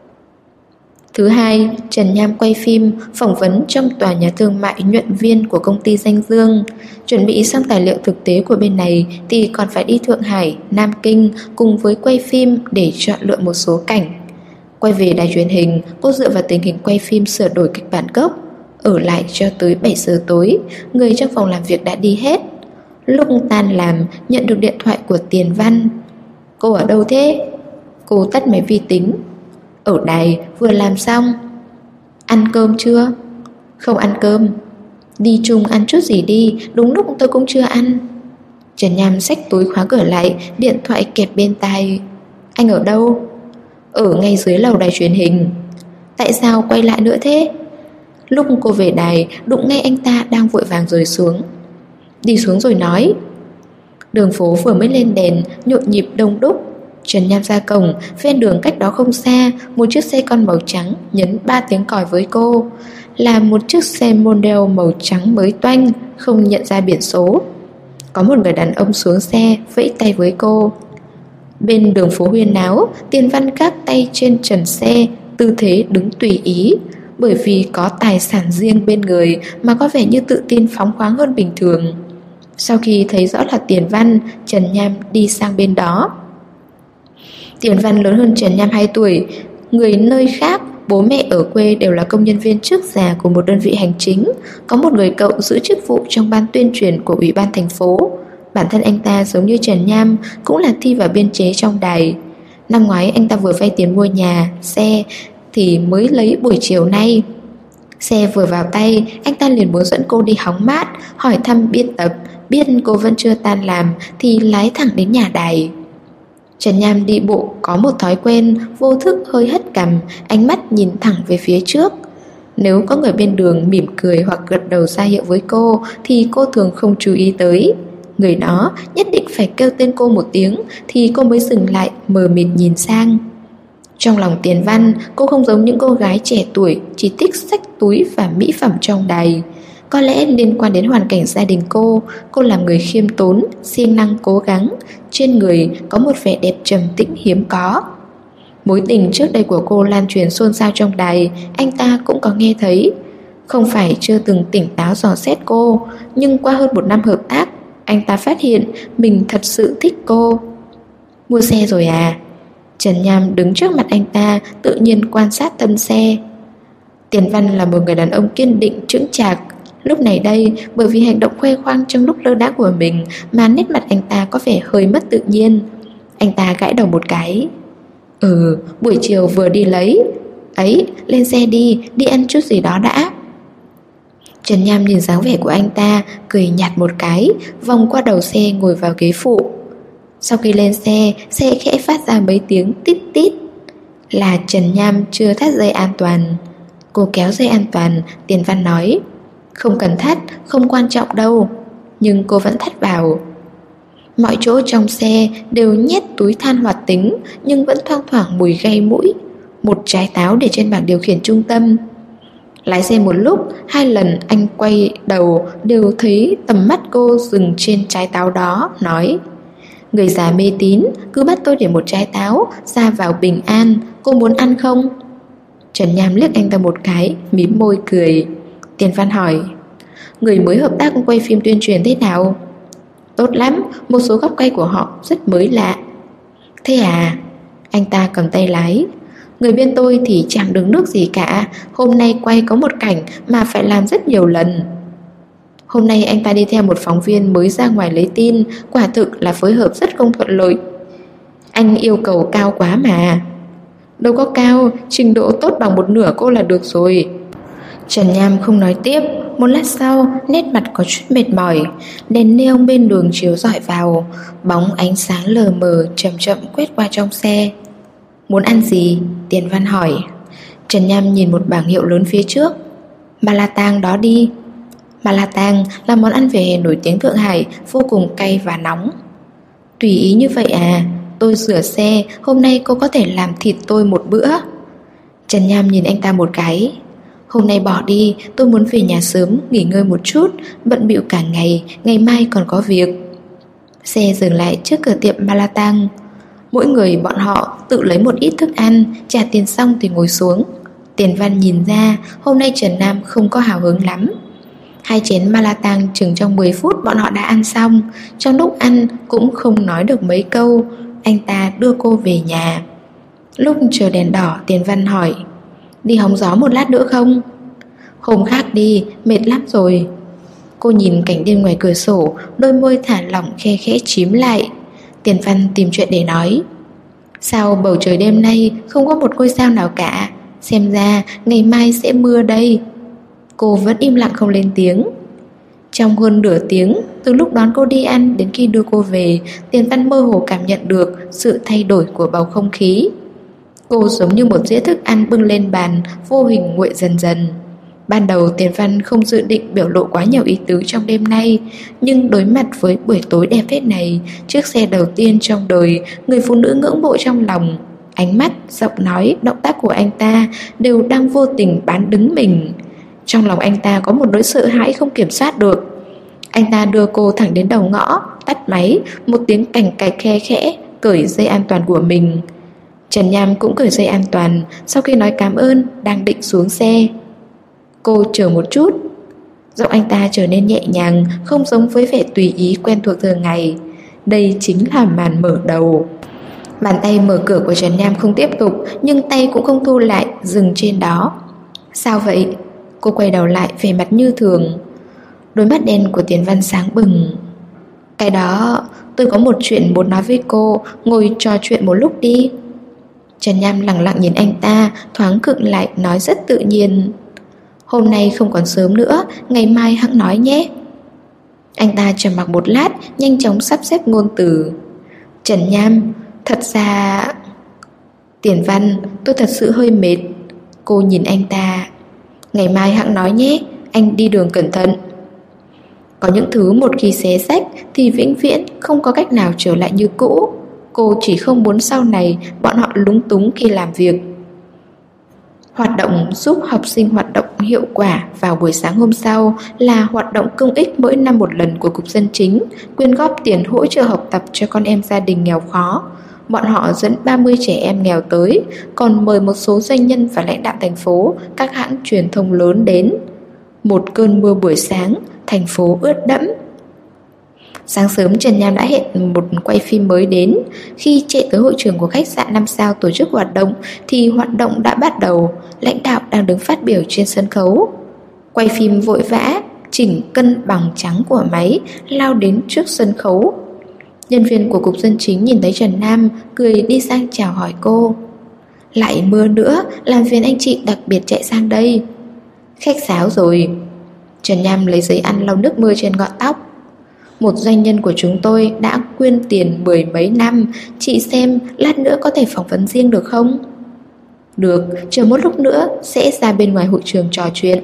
S1: Thứ hai, Trần Nham quay phim, phỏng vấn trong tòa nhà thương mại nhuận viên của công ty Danh Dương. Chuẩn bị xong tài liệu thực tế của bên này thì còn phải đi Thượng Hải, Nam Kinh cùng với quay phim để chọn lựa một số cảnh. Quay về đài truyền hình, cô dựa vào tình hình quay phim sửa đổi kịch bản gốc. Ở lại cho tới 7 giờ tối, người trong phòng làm việc đã đi hết. Lúc tan làm, nhận được điện thoại của Tiền Văn. Cô ở đâu thế? Cô tắt máy vi tính. Ở đài, vừa làm xong. Ăn cơm chưa? Không ăn cơm. Đi chung ăn chút gì đi, đúng lúc tôi cũng chưa ăn. Trần Nham xách túi khóa cửa lại, điện thoại kẹp bên tai. Anh ở đâu? Ở ngay dưới lầu đài truyền hình. Tại sao quay lại nữa thế? Lúc cô về đài, đụng ngay anh ta đang vội vàng rời xuống. Đi xuống rồi nói. Đường phố vừa mới lên đèn, nhộn nhịp đông đúc. Trần Nham ra cổng, ven đường cách đó không xa, một chiếc xe con màu trắng nhấn 3 tiếng còi với cô. Là một chiếc xe model màu trắng mới toanh, không nhận ra biển số. Có một người đàn ông xuống xe, vẫy tay với cô. Bên đường phố huyên náo, Tiền Văn gác tay trên trần xe, tư thế đứng tùy ý. Bởi vì có tài sản riêng bên người mà có vẻ như tự tin phóng khoáng hơn bình thường. Sau khi thấy rõ là Tiền Văn, Trần Nham đi sang bên đó. Tiền Văn lớn hơn Trần Nham 2 tuổi, người nơi khác, bố mẹ ở quê đều là công nhân viên trước già của một đơn vị hành chính. Có một người cậu giữ chức vụ trong ban tuyên truyền của ủy ban thành phố. Bản thân anh ta giống như Trần Nham, cũng là thi vào biên chế trong đài. Năm ngoái anh ta vừa vay tiền mua nhà, xe thì mới lấy buổi chiều nay. Xe vừa vào tay, anh ta liền muốn dẫn cô đi hóng mát, hỏi thăm biên tập. Biết cô vẫn chưa tan làm thì lái thẳng đến nhà đài. Trần Nham đi bộ có một thói quen vô thức hơi hất cằm, ánh mắt nhìn thẳng về phía trước. Nếu có người bên đường mỉm cười hoặc gật đầu ra hiệu với cô thì cô thường không chú ý tới. Người đó nhất định phải kêu tên cô một tiếng thì cô mới dừng lại mờ mịt nhìn sang. Trong lòng Tiền Văn, cô không giống những cô gái trẻ tuổi chỉ thích xách túi và mỹ phẩm trong đầy. Có lẽ liên quan đến hoàn cảnh gia đình cô là người khiêm tốn, siêng năng cố gắng, trên người có một vẻ đẹp trầm tĩnh hiếm có. Mối tình trước đây của cô lan truyền xôn xao trong đài, anh ta cũng có nghe thấy. Không phải chưa từng tỉnh táo dò xét cô, nhưng qua hơn 1 năm hợp tác, anh ta phát hiện mình thật sự thích cô. Mua xe rồi à? Trần Nham đứng trước mặt anh ta, tự nhiên quan sát thân xe. Tiền Văn là một người đàn ông kiên định, chững chạc. Lúc này đây, bởi vì hành động khoe khoang trong lúc lơ đãng của mình mà nét mặt anh ta có vẻ hơi mất tự nhiên. Anh ta gãi đầu một cái. Buổi chiều vừa đi lấy. Ấy, lên xe đi ăn chút gì đó đã. Trần Nham nhìn dáng vẻ của anh ta, cười nhạt một cái, vòng qua đầu xe ngồi vào ghế phụ. Sau khi lên xe khẽ phát ra mấy tiếng tít tít. Là Trần Nham chưa thắt dây an toàn. Cô kéo dây an toàn, Tiền Văn nói: không cần thắt, không quan trọng đâu. Nhưng cô vẫn thắt vào. Mọi chỗ trong xe đều nhét túi than hoạt tính, nhưng vẫn thoang thoảng mùi gây mũi. Một trái táo để trên bảng điều khiển trung tâm. Lái xe một lúc, 2 lần anh quay đầu đều thấy tầm mắt cô dừng trên trái táo đó, nói: người già mê tín, cứ bắt tôi để một trái táo, ra vào bình an, cô muốn ăn không? Trần Nham liếc anh ta một cái, mím môi cười. Tiền Văn hỏi: người mới hợp tác quay phim tuyên truyền thế nào? Tốt lắm, một số góc quay của họ rất mới lạ. Thế à? Anh ta cầm tay lái. Người bên tôi thì chẳng đứng nước gì cả. Hôm nay quay có một cảnh mà phải làm rất nhiều lần. Hôm nay anh ta đi theo một phóng viên mới ra ngoài lấy tin. Quả thực là phối hợp rất không thuận lợi. Anh yêu cầu cao quá mà. Đâu có cao, trình độ tốt bằng 1/2 cô là được rồi. Trần Nham không nói tiếp. Một lát sau, nét mặt có chút mệt mỏi. Đèn neon bên đường chiếu rọi vào, bóng ánh sáng lờ mờ chậm chậm quét qua trong xe. Muốn ăn gì? Tiền Văn hỏi. Trần Nham nhìn một bảng hiệu lớn phía trước. Malatang đó đi. Malatang là món ăn về hè nổi tiếng Thượng Hải, vô cùng cay và nóng. Tùy ý như vậy à? Tôi rửa xe, hôm nay cô có thể làm thịt tôi một bữa. Trần Nham nhìn anh ta một cái. Hôm nay bỏ đi, tôi muốn về nhà sớm, nghỉ ngơi một chút, bận bịu cả ngày, ngày mai còn có việc. Xe dừng lại trước cửa tiệm Malatang. Mỗi người bọn họ tự lấy một ít thức ăn, trả tiền xong thì ngồi xuống. Tiền Văn nhìn ra, hôm nay Trần Nam không có hào hứng lắm. 2 chén Malatang chừng trong 10 phút bọn họ đã ăn xong. Trong lúc ăn cũng không nói được mấy câu. Anh ta đưa cô về nhà. Lúc chờ đèn đỏ, Tiền Văn hỏi: đi hóng gió một lát nữa không? Hôm khác đi, mệt lắm rồi. Cô nhìn cảnh đêm ngoài cửa sổ, đôi môi thả lỏng khe khẽ chím lại. Tiền Văn tìm chuyện để nói. Sao bầu trời đêm nay không có một ngôi sao nào cả? Xem ra ngày mai sẽ mưa đây. Cô vẫn im lặng không lên tiếng. Trong hơn nửa tiếng, từ lúc đón cô đi ăn đến khi đưa cô về, Tiền Văn mơ hồ cảm nhận được sự thay đổi của bầu không khí. Cô giống như một dĩa thức ăn bưng lên bàn, vô hình nguội dần dần. Ban đầu Tiền Văn không dự định biểu lộ quá nhiều ý tứ trong đêm nay, nhưng đối mặt với buổi tối đẹp thế này, chiếc xe đầu tiên trong đời, người phụ nữ ngưỡng mộ trong lòng, ánh mắt, giọng nói, động tác của anh ta đều đang vô tình bán đứng mình. Trong lòng anh ta có một nỗi sợ hãi không kiểm soát được. Anh ta đưa cô thẳng đến đầu ngõ, tắt máy, một tiếng cành cạch khe khẽ, cởi dây an toàn của mình. Trần Nham cũng cởi dây an toàn, sau khi nói cảm ơn, đang định xuống xe. Cô chờ một chút. Giọng anh ta trở nên nhẹ nhàng, không giống với vẻ tùy ý quen thuộc thường ngày. Đây chính là màn mở đầu. Bàn tay mở cửa của Trần Nham không tiếp tục, nhưng tay cũng không thu lại, dừng trên đó. Sao vậy? Cô quay đầu lại, vẻ mặt như thường. Đôi mắt đen của Tiền Văn sáng bừng. Cái đó, tôi có một chuyện muốn nói với cô, ngồi trò chuyện một lúc đi. Trần Nham lặng lặng nhìn anh ta, thoáng khựng lại, nói rất tự nhiên. Hôm nay không còn sớm nữa, ngày mai hẵng nói nhé. Anh ta trầm mặc một lát, nhanh chóng sắp xếp ngôn từ. Trần Nham, thật ra... Tiền Văn, tôi thật sự hơi mệt. Cô nhìn anh ta. Ngày mai hẵng nói nhé, anh đi đường cẩn thận. Có những thứ một khi xé rách thì vĩnh viễn không có cách nào trở lại như cũ. Cô chỉ không muốn sau này bọn họ lúng túng khi làm việc. Hoạt động giúp học sinh hoạt động hiệu quả vào buổi sáng hôm sau là hoạt động công ích mỗi năm một lần của Cục Dân Chính, quyên góp tiền hỗ trợ học tập cho con em gia đình nghèo khó. Bọn họ dẫn 30 trẻ em nghèo tới, còn mời một số doanh nhân và lãnh đạo thành phố, các hãng truyền thông lớn đến. Một cơn mưa buổi sáng, thành phố ướt đẫm. Sáng sớm Trần Nham đã hẹn một quay phim mới đến. Khi chạy tới hội trường của khách sạn 5 sao tổ chức hoạt động thì hoạt động đã bắt đầu. Lãnh đạo đang đứng phát biểu trên sân khấu. Quay phim vội vã, chỉnh cân bằng trắng của máy, lao đến trước sân khấu. Nhân viên của Cục Dân Chính nhìn thấy Trần Nam, cười đi sang chào hỏi cô. Lại mưa nữa, làm phiền anh chị đặc biệt chạy sang đây. Khách sáo rồi. Trần Nham lấy giấy ăn lau nước mưa trên ngọn tóc. Một doanh nhân của chúng tôi đã quyên tiền 10 mấy năm. Chị xem lát nữa có thể phỏng vấn riêng được không? Được, chờ một lúc nữa sẽ ra bên ngoài hội trường trò chuyện.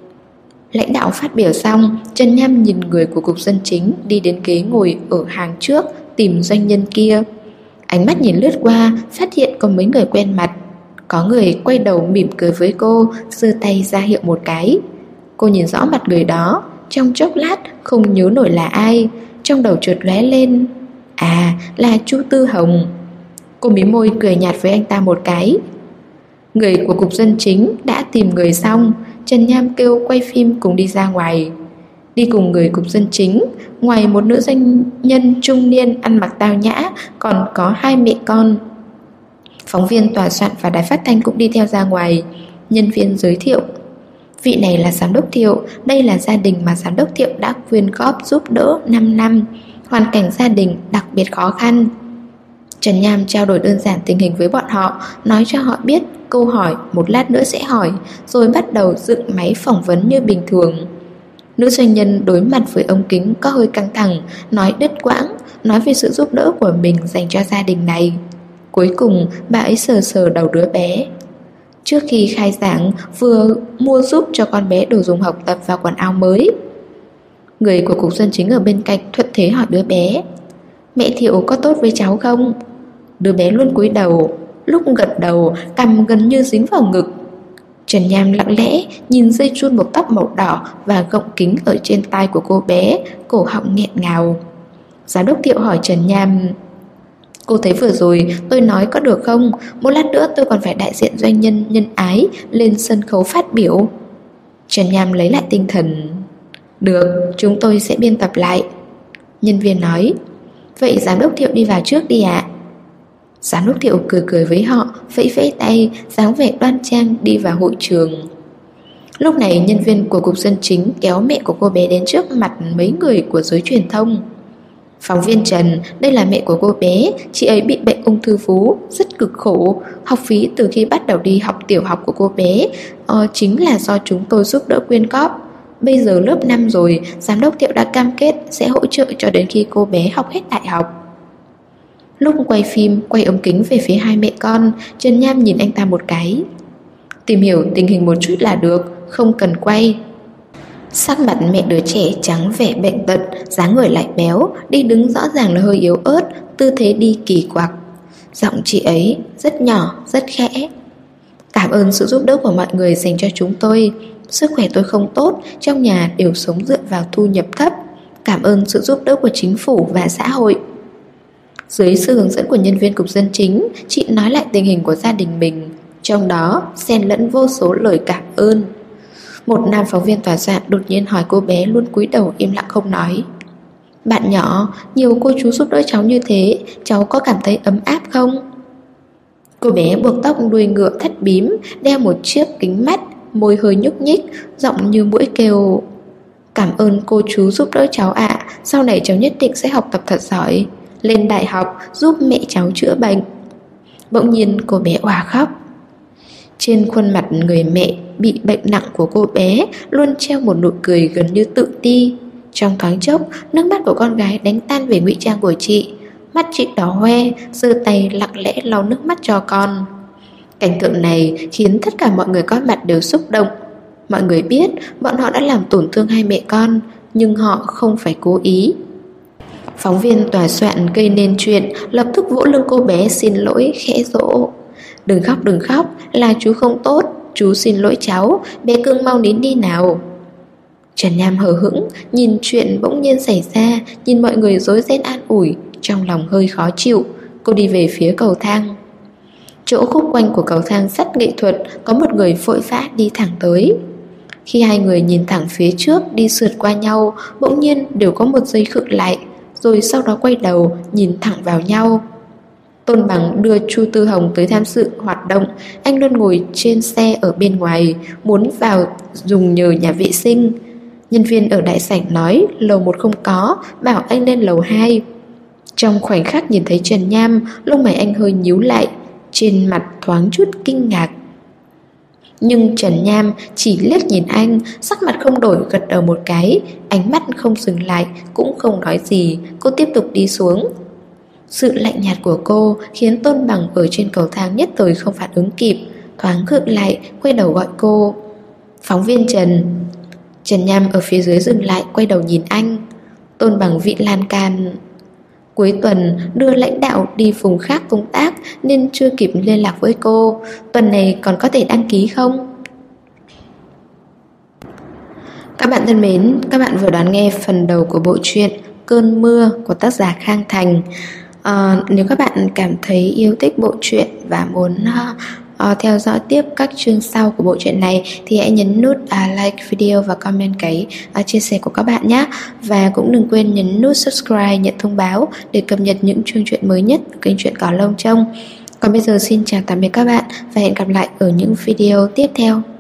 S1: Lãnh đạo phát biểu xong, Trần Nham nhìn người của Cục Dân Chính đi đến ghế ngồi ở hàng trước tìm doanh nhân kia. Ánh mắt nhìn lướt qua, phát hiện có mấy người quen mặt. Có người quay đầu mỉm cười với cô, giơ tay ra hiệu một cái. Cô nhìn rõ mặt người đó, trong chốc lát không nhớ nổi là ai. Trong đầu chợt lóe lên, à, là Chu Tư Hồng. Cô mím môi cười nhạt với anh ta một cái. Người của Cục Dân Chính đã tìm người xong, Trần Nham kêu quay phim cùng đi ra ngoài. Đi cùng người Cục Dân Chính, ngoài một nữ doanh nhân trung niên ăn mặc tao nhã, còn có 2 mẹ con. Phóng viên tòa soạn và đài phát thanh cũng đi theo ra ngoài. Nhân viên giới thiệu, vị này là giám đốc Thiệu, đây là gia đình mà giám đốc Thiệu đã quyên góp giúp đỡ 5 năm. Hoàn cảnh gia đình đặc biệt khó khăn. Trần Nham trao đổi đơn giản tình hình với bọn họ, nói cho họ biết câu hỏi một lát nữa sẽ hỏi, rồi bắt đầu dựng máy phỏng vấn như bình thường. Nữ doanh nhân đối mặt với ống kính có hơi căng thẳng, nói đứt quãng, nói về sự giúp đỡ của mình dành cho gia đình này. Cuối cùng bà ấy sờ sờ đầu đứa bé. Trước khi khai giảng vừa mua giúp cho con bé đồ dùng học tập và quần áo mới. Người của Cục Dân Chính ở bên cạnh thuận thế hỏi đứa bé, mẹ Thiệu có tốt với cháu không? Đứa bé luôn cúi đầu, lúc gật đầu cằm gần như dính vào ngực. Trần Nham lặng lẽ nhìn dây chun buộc tóc màu đỏ và gọng kính ở trên tai của cô bé, cổ họng nghẹn ngào. Giám đốc Thiệu hỏi Trần Nham, cô thấy vừa rồi tôi nói có được không? Một lát nữa tôi còn phải đại diện doanh nhân nhân ái lên sân khấu phát biểu. Trần Nham lấy lại tinh thần. Được, chúng tôi sẽ biên tập lại. Nhân viên nói, vậy giám đốc Thiệu đi vào trước đi ạ. Giám đốc Thiệu cười cười với họ, vẫy vẫy tay, dáng vẻ đoan trang đi vào hội trường. Lúc này nhân viên của Cục Dân Chính kéo mẹ của cô bé đến trước mặt mấy người của giới truyền thông. Phóng viên Trần, đây là mẹ của cô bé, chị ấy bị bệnh ung thư vú, rất cực khổ. Học phí từ khi bắt đầu đi học tiểu học của cô bé chính là do chúng tôi giúp đỡ quyên góp. Bây giờ lớp 5 rồi, giám đốc Thiệu đã cam kết sẽ hỗ trợ cho đến khi cô bé học hết đại học. Lúc quay phim, quay ống kính về phía 2 mẹ con, Trần Nham nhìn anh ta một cái. Tìm hiểu tình hình một chút là được, không cần quay. Sắc mặt mẹ đứa trẻ trắng vẻ bệnh tật, dáng người lại béo, đi đứng rõ ràng là hơi yếu ớt, tư thế đi kỳ quặc. Giọng chị ấy rất nhỏ, rất khẽ. Cảm ơn sự giúp đỡ của mọi người dành cho chúng tôi. Sức khỏe tôi không tốt, trong nhà đều sống dựa vào thu nhập thấp. Cảm ơn sự giúp đỡ của chính phủ và xã hội. Dưới sự hướng dẫn của nhân viên Cục Dân Chính, chị nói lại tình hình của gia đình mình, trong đó xen lẫn vô số lời cảm ơn. Một nam phóng viên tòa soạn đột nhiên hỏi cô bé luôn cúi đầu im lặng không nói, bạn nhỏ, nhiều cô chú giúp đỡ cháu như thế, cháu có cảm thấy ấm áp không? Cô bé buộc tóc đuôi ngựa thắt bím, đeo một chiếc kính mắt, môi hơi nhúc nhích, giọng như muỗi kêu, cảm ơn cô chú giúp đỡ cháu ạ. Sau này cháu nhất định sẽ học tập thật giỏi, lên đại học giúp mẹ cháu chữa bệnh. Bỗng nhiên cô bé òa khóc. Trên khuôn mặt người mẹ bị bệnh nặng của cô bé luôn treo một nụ cười gần như tự ti. Trong thoáng chốc, nước mắt của con gái đánh tan về ngụy trang của chị. Mắt chị đỏ hoe, giơ tay lặng lẽ lau nước mắt cho con. Cảnh tượng này khiến tất cả mọi người có mặt đều xúc động. Mọi người biết bọn họ đã làm tổn thương hai mẹ con, nhưng họ không phải cố ý. Phóng viên tòa soạn gây nên chuyện lập tức vỗ lưng cô bé xin lỗi khẽ dỗ. Đừng khóc, là chú không tốt, chú xin lỗi cháu, bé cưng mau nín đi nào. Trần Nham hờ hững, nhìn chuyện bỗng nhiên xảy ra, nhìn mọi người rối ren an ủi, trong lòng hơi khó chịu. Cô đi về phía cầu thang. Chỗ khúc quanh của cầu thang sắt nghệ thuật có một người vội vã đi thẳng tới. Khi hai người nhìn thẳng phía trước đi sượt qua nhau, bỗng nhiên đều có một giây khựng lại, rồi sau đó quay đầu nhìn thẳng vào nhau. Tôn Bằng đưa Chu Tư Hồng tới tham dự hoạt động. Anh luôn ngồi trên xe ở bên ngoài, muốn vào dùng nhờ nhà vệ sinh. Nhân viên ở đại sảnh nói lầu 1 không có, bảo anh lên lầu 2. Trong khoảnh khắc nhìn thấy Trần Nham, lông mày anh hơi nhíu lại, trên mặt thoáng chút kinh ngạc. Nhưng Trần Nham chỉ liếc nhìn anh, sắc mặt không đổi, gật đầu một cái, ánh mắt không dừng lại, cũng không nói gì. Cô tiếp tục đi xuống. Sự lạnh nhạt của cô khiến Tôn Bằng ở trên cầu thang nhất thời không phản ứng kịp, thoáng khựng lại, quay đầu gọi cô. Phóng viên Trần. Trần Nham ở phía dưới dừng lại, quay đầu nhìn anh. Tôn Bằng vị lan can. Cuối tuần đưa lãnh đạo đi vùng khác công tác nên chưa kịp liên lạc với cô. Tuần này còn có thể đăng ký không? Các bạn thân mến, các bạn vừa đón nghe phần đầu của bộ truyện Cơn Mưa của tác giả Khang Thành. Nếu các bạn cảm thấy yêu thích bộ truyện và muốn theo dõi tiếp các chương sau của bộ truyện này thì hãy nhấn nút like video và comment cái chia sẻ của các bạn nhé. Và cũng đừng quên nhấn nút subscribe nhận thông báo để cập nhật những chương truyện mới nhất của kênh Truyện Cỏ Lông Trông. Còn bây giờ xin chào tạm biệt các bạn và hẹn gặp lại ở những video tiếp theo.